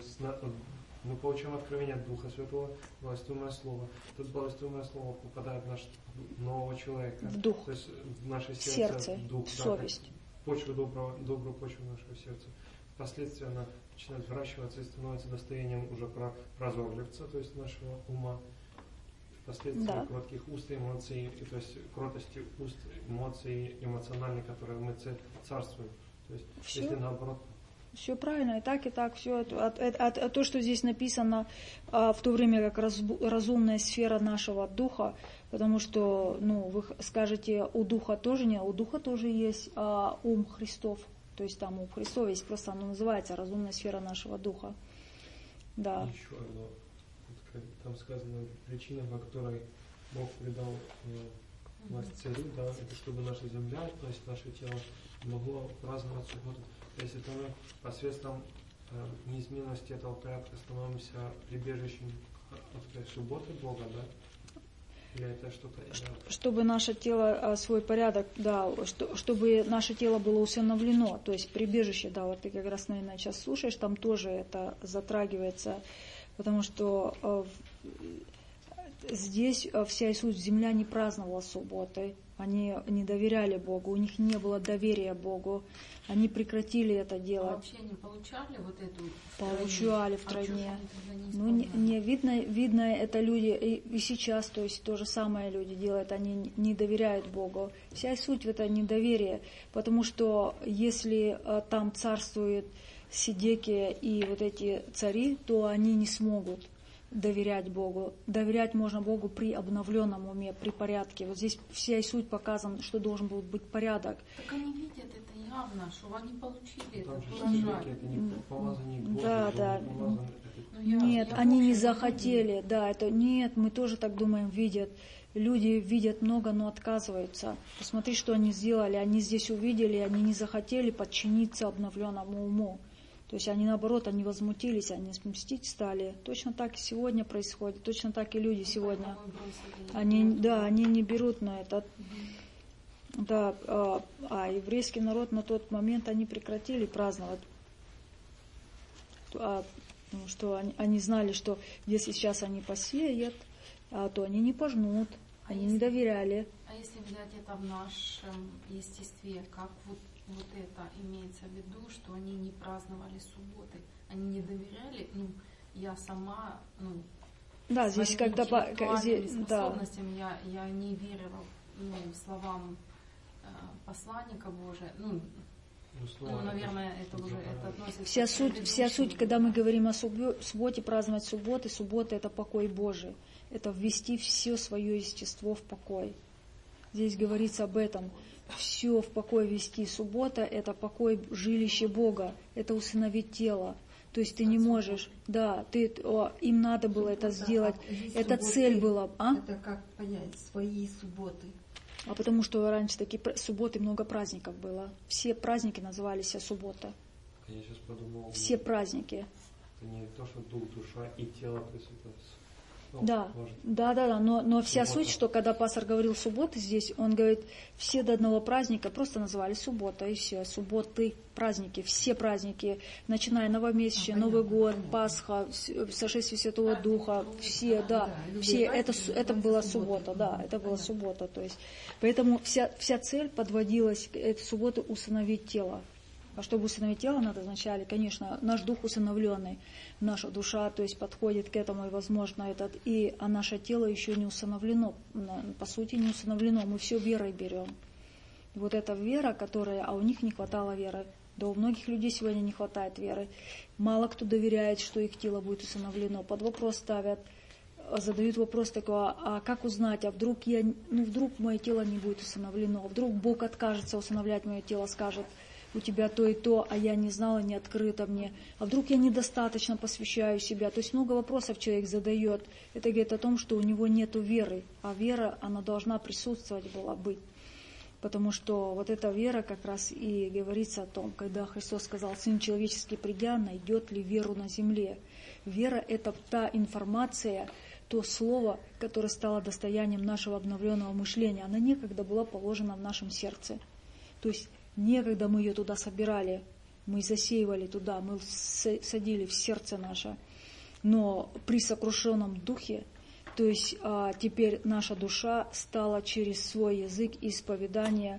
мы получаем откровение от Духа Святого, властвуемое Слово. Тут властвуемое Слово попадает в наш нового человека. В дух. То есть в наше сердце, сердце, в дух, в совесть. Да, почву доброго, добрую почву нашего сердца. Впоследствии она начинает выращиваться и становится достоянием уже про прозорливца, то есть нашего ума. Впоследствии да. кротких уст и эмоций, и, то есть кротости уст, эмоций эмоциональные, которые мы царствуем. То есть Все. если наоборот. Все правильно, и так, и так, все. А, а, а то, что здесь написано, а, в то время как раз, разумная сфера нашего духа, потому что, ну, вы скажете, у духа тоже нет, у духа тоже есть а, ум Христов, то есть там ум Христов есть, просто оно называется разумная сфера нашего духа. Да. Еще одно, там сказано, причина, по которой Бог придал э, власть царю, да, это чтобы наша земля, то есть наше тело могло праздновать субботу. Если то мы посредством э, неизменности этого порядка становимся прибежищем от, от субботы Бога, да? Или это что-то... Чтобы наше тело, свой порядок, да, что, чтобы наше тело было усыновлено, то есть прибежище, да, вот ты как раз, наверное, сейчас слушаешь, там тоже это затрагивается, потому что э, здесь вся Иисус, земля не праздновала субботы, они не доверяли Богу, у них не было доверия Богу, они прекратили это делать. А вообще не получали вот эту Получали в стране. А не ну, не, не видно, видно, это люди и, и сейчас, то есть то же самое люди делают, они не доверяют Богу. Вся суть в это недоверие, потому что если а, там царствует Сидекия и вот эти цари, то они не смогут. доверять Богу. Доверять можно Богу при обновленном уме, при порядке. Вот здесь вся и суть показана, что должен был быть порядок. Так они видят это явно, что они получили Там этот же урожай. священники, это не помазанник Божий, Да, что да. он помазан, это- Ну, я- Нет, я они не больше захотели, да, это нет, мы тоже так думаем, видят. Люди видят много, но отказываются. Посмотри, что они сделали. Они здесь увидели, они не захотели подчиниться обновленному уму. То есть они, наоборот, они возмутились, они мстить стали. Точно так и сегодня происходит, точно так и люди сегодня. Они, да, они не берут на это. Да, а, а еврейский народ на тот момент они прекратили праздновать. А, потому что они, они знали, что если сейчас они посеют, а, то они не пожнут. Они не доверяли. А если взять это в нашем естестве, как вот, вот это имеется в виду, что они не праздновали субботы, они не доверяли, ну, я сама, ну, Да, здесь своими когда по- интеллектуальными здесь- да. способностями я, я не верила, ну, словам э, посланника Божия, ну, Ну, слово ну, это наверное, ж- это уже это относится Вся к суть, вся предыдущему. суть, когда мы говорим о суббо- субботе, праздновать субботы, суббота – это покой Божий. Это ввести все свое естество в покой. Здесь говорится об этом. Все в покой ввести. Суббота – это покой жилище Бога. Это усыновить тело. То есть ты не можешь, да, ты, о, им надо было это сделать. А есть Это субботы, цель была. А? Это как понять, свои субботы. А потому что раньше такие пр- субботы много праздников было. Все праздники назывались суббота. Я сейчас подумал, Все праздники. это не то, что дух, душа и тело, то есть это с- ну, Да, может, да, да, да, но, но вся Суббота. суть, что когда пастор говорил субботы здесь, он говорит, все до одного праздника просто называли суббота, и все, субботы, праздники, все праздники, начиная новомесячие, А, Новый понятно, год, понятно. Пасха, с- сошествие Святого Духа, все, да, да, все, любые это, праздники су- это называются была субботой. суббота, да, это была Понятно. суббота, то есть, поэтому вся, вся цель подводилась к этой субботе усыновить тело. А чтобы усыновить тело, надо вначале, конечно, наш дух усыновленный, наша душа, то есть подходит к этому, и, возможно, этот, и, а наше тело еще не усыновлено, на- по сути, не усыновлено, мы все верой берем. И вот эта вера, которая, а у них не хватало веры, да у многих людей сегодня не хватает веры, мало кто доверяет, что их тело будет усыновлено, под вопрос ставят, задают вопрос такой, а как узнать, а вдруг я, ну вдруг мое тело не будет усыновлено, вдруг Бог откажется усыновлять мое тело, скажет, у тебя то и то, а я не знала, не открыто мне. А вдруг я недостаточно посвящаю себя? То есть много вопросов человек задает. Это говорит о том, что у него нет веры. А вера, она должна присутствовать была быть. Потому что вот эта вера как раз и говорится о том, когда Христос сказал, Сын человеческий придя, найдет ли веру на земле. Вера – это та информация, то слово, которое стало достоянием нашего обновленного мышления. Она некогда была положена в нашем сердце. То есть некогда мы ее туда собирали, мы засеивали туда, мы садили в сердце наше. Но при сокрушенном духе, то есть а, теперь наша душа стала через свой язык исповедания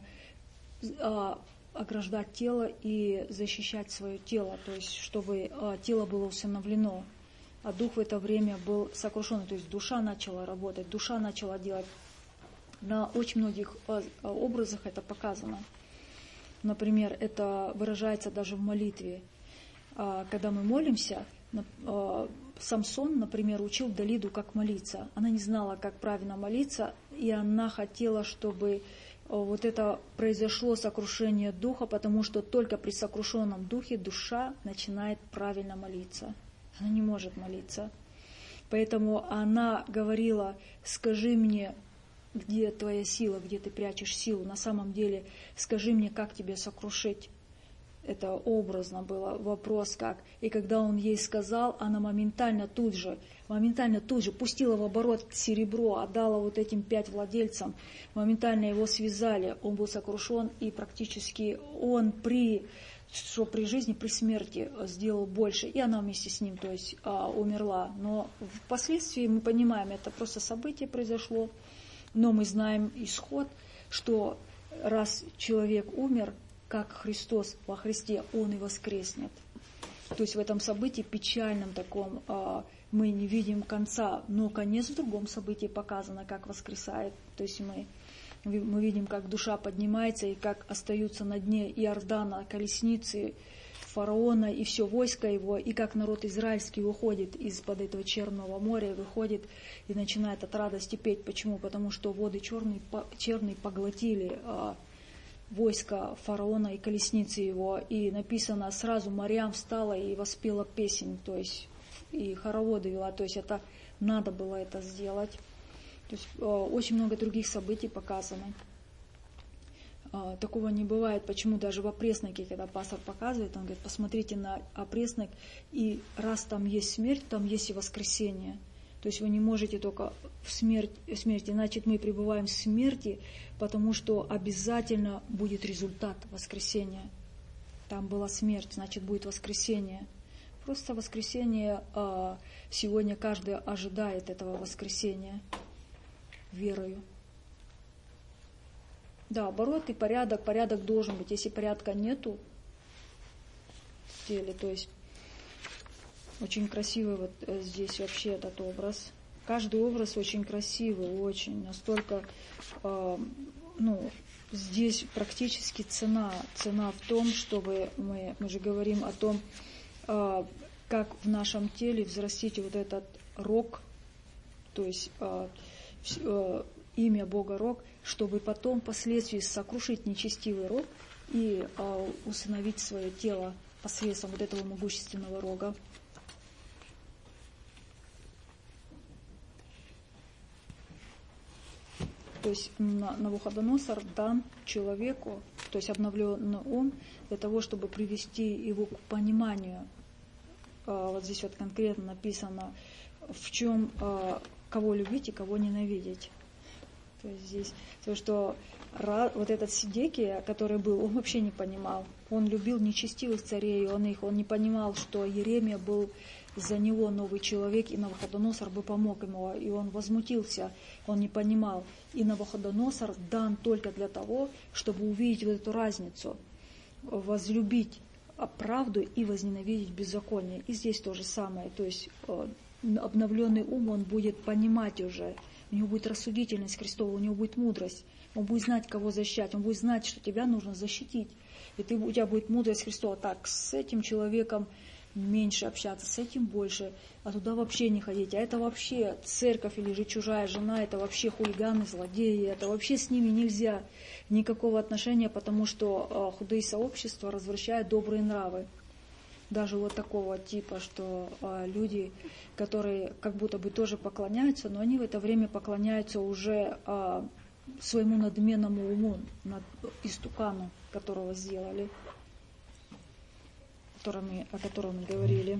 а, ограждать тело и защищать свое тело, то есть чтобы а, тело было усыновлено, а дух в это время был сокрушен, то есть душа начала работать, душа начала делать. На очень многих а, образах это показано. Например, это выражается даже в молитве. Когда мы молимся, Самсон, например, учил Далиду, как молиться. Она не знала, как правильно молиться, и она хотела, чтобы вот это произошло сокрушение духа, потому что только при сокрушенном духе душа начинает правильно молиться. Она не может молиться. Поэтому она говорила, скажи мне, где твоя сила, где ты прячешь силу. На самом деле, скажи мне, как тебя сокрушить. Это образно было вопрос как. И когда он ей сказал, она моментально тут же, моментально тут же пустила в оборот серебро, отдала вот этим пять владельцам, моментально его связали, он был сокрушен, и практически он при, что при жизни, при смерти сделал больше, и она вместе с ним, то есть умерла. Но впоследствии мы понимаем, это просто событие произошло, но мы знаем исход, что раз человек умер, как Христос во Христе, Он и воскреснет. То есть в этом событии печальном таком мы не видим конца, но конец в другом событии показано, как воскресает. То есть мы, мы видим, как душа поднимается и как остаются на дне Иордана колесницы фараона и все войско его, и как народ израильский выходит из-под этого Черного моря, выходит и начинает от радости петь. Почему? Потому что воды черные, черные поглотили а, войско фараона и колесницы его. И написано, сразу Марьям встала и воспела песнь, то есть и хороводы вела, то есть это надо было это сделать. То есть а, очень много других событий показано. Такого не бывает. Почему даже в опресноке, когда пастор показывает, он говорит, посмотрите на опреснок, и раз там есть смерть, там есть и воскресение. То есть вы не можете только в смерть, в смерти, значит мы пребываем в смерти, потому что обязательно будет результат воскресения. Там была смерть, значит будет воскресение. Просто воскресение, сегодня каждый ожидает этого воскресения верою. Да, оборот и порядок, порядок должен быть. Если порядка нету в теле, то есть очень красивый вот здесь вообще этот образ. Каждый образ очень красивый, очень, настолько, э, ну, здесь практически цена, цена в том, чтобы мы, мы же говорим о том, э, как в нашем теле взрастить вот этот рог, то есть э, э, имя Бога Рог, чтобы потом впоследствии сокрушить нечестивый рог и э, усыновить свое тело посредством вот этого могущественного рога. То есть Навуходоносор дан человеку, то есть обновленный ум, для того, чтобы привести его к пониманию. Э, вот здесь вот конкретно написано, в чем, э, кого любить и кого ненавидеть. То есть здесь то, что вот этот Сидекия, который был, он вообще не понимал. Он любил нечестивых царей, он их, он не понимал, что Иеремия был за него новый человек, и Навуходоносор бы помог ему, и он возмутился, он не понимал. И Навуходоносор дан только для того, чтобы увидеть вот эту разницу, возлюбить правду и возненавидеть беззаконие. И здесь то же самое, то есть обновленный ум, он будет понимать уже, у него будет рассудительность Христова, у него будет мудрость, он будет знать, кого защищать, он будет знать, что тебя нужно защитить. И ты, у тебя будет мудрость Христова. Так, с этим человеком меньше общаться, с этим больше, а туда вообще не ходить. А это вообще церковь или же чужая жена, это вообще хулиганы, злодеи, это вообще с ними нельзя никакого отношения, потому что худые сообщества развращают добрые нравы. Даже вот такого типа, что а, люди, которые как будто бы тоже поклоняются, но они в это время поклоняются уже а, своему надменному уму, над, истукану, которого сделали, которыми, о котором мы говорили.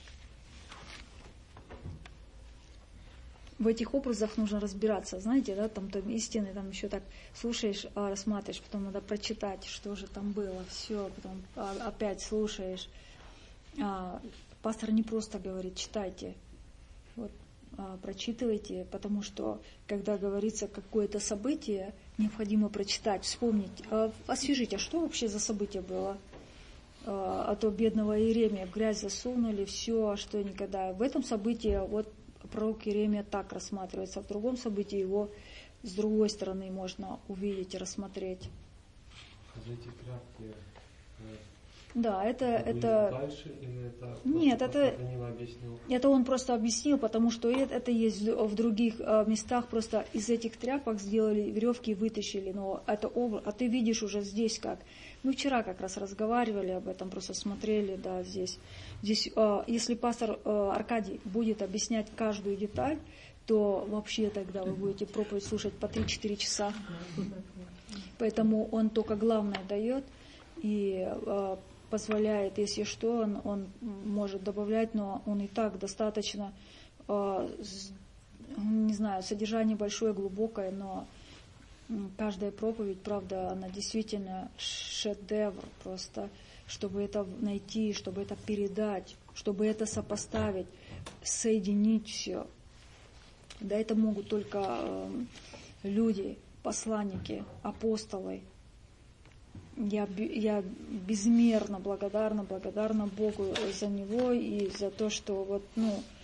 В этих образах нужно разбираться, знаете, да, там, там истины, там еще так слушаешь, а, рассматриваешь, потом надо прочитать, что же там было, все, потом а, опять слушаешь. А, пастор не просто говорит, читайте, вот, а, прочитывайте, потому что, когда говорится какое-то событие, необходимо прочитать, вспомнить, а, освежить, а что вообще за событие было? А, а то бедного Иеремия в грязь засунули, все, а что никогда. В этом событии вот пророк Иеремия так рассматривается, а в другом событии его с другой стороны можно увидеть и рассмотреть. Эти тряпки, да, это... это... Дальше, или это Нет, это... объяснил? Это он просто объяснил, потому что это, это есть в других а, местах, просто из этих тряпок сделали веревки и вытащили, но это образ, а ты видишь уже здесь как. Мы вчера как раз разговаривали об этом, просто смотрели, да, здесь. Здесь, а, если пастор а, Аркадий будет объяснять каждую деталь, то вообще тогда вы будете проповедь слушать по три-четыре часа. Поэтому он только главное дает и а, позволяет, если что, он, он может добавлять, но он и так достаточно, э, не знаю, содержание большое, глубокое, но каждая проповедь, правда, она действительно шедевр просто, чтобы это найти, чтобы это передать, чтобы это сопоставить, соединить все. Да, это могут только э, люди, посланники, апостолы. Я, я безмерно благодарна, благодарна Богу за него и за то, что вот, ну,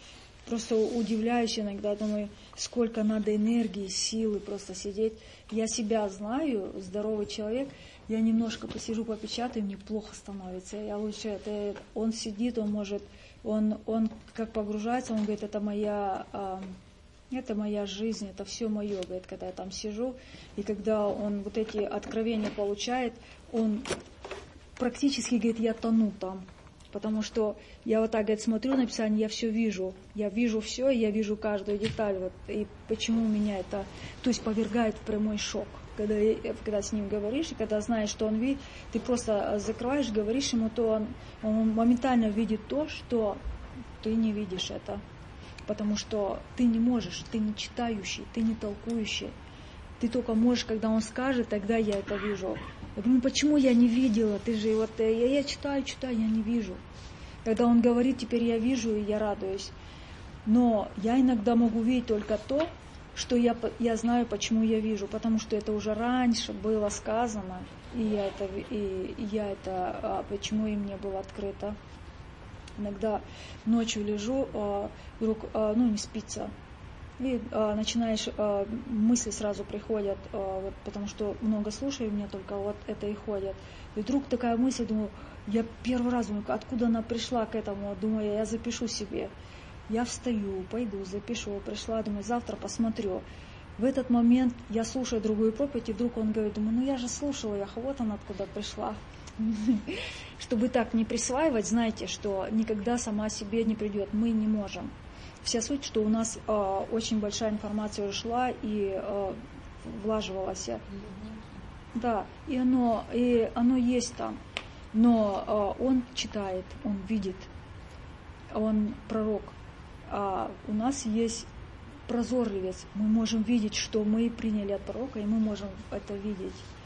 Просто удивляюсь иногда, думаю, сколько надо энергии, силы просто сидеть. Я себя знаю, здоровый человек, я немножко посижу, попечатаю, мне плохо становится. Я лучше, это, он сидит, он может, он, он как погружается, он говорит, это моя, э, это моя жизнь, это все мое, говорит, когда я там сижу. И когда он вот эти откровения получает, он практически, говорит, я тону там. Потому что я вот так, говорит, смотрю на Писание, я все вижу. Я вижу все, я вижу каждую деталь. Вот, и почему меня это, то есть, повергает в прямой шок. Когда, когда с ним говоришь, и когда знаешь, что он видит, ты просто закрываешь, говоришь ему, то он, он моментально видит то, что ты не видишь это. Потому что ты не можешь, ты не читающий, ты не толкующий. Ты только можешь, когда он скажет, тогда я это вижу. Я говорю, ну почему я не видела? Ты же вот я, я читаю, читаю, я не вижу. Когда он говорит, теперь я вижу, и я радуюсь. Но я иногда могу видеть только то, что я, я знаю, почему я вижу, потому что это уже раньше было сказано, и я это, и, и я это а, почему и мне было открыто. Иногда ночью лежу, а, вдруг, а, ну, не спится, и а, начинаешь, а, мысли сразу приходят, а, вот, потому что много слушаю, у меня только вот это и ходит. И вдруг такая мысль, думаю, я первый раз думаю, откуда она пришла к этому, думаю, я запишу себе. Я встаю, пойду, запишу, пришла, думаю, завтра посмотрю. В этот момент я слушаю другую проповедь, и вдруг он говорит, думаю, ну я же слушала, я вот она откуда пришла. Чтобы так не присваивать, знаете, что никогда сама себе не придет, мы не можем. Вся суть, что у нас э, очень большая информация уже шла и э, влаживалась. Да, и оно, и оно есть там. Но э, он читает, он видит, он пророк. А у нас есть прозорливец. Мы можем видеть, что мы приняли от пророка, и мы можем это видеть.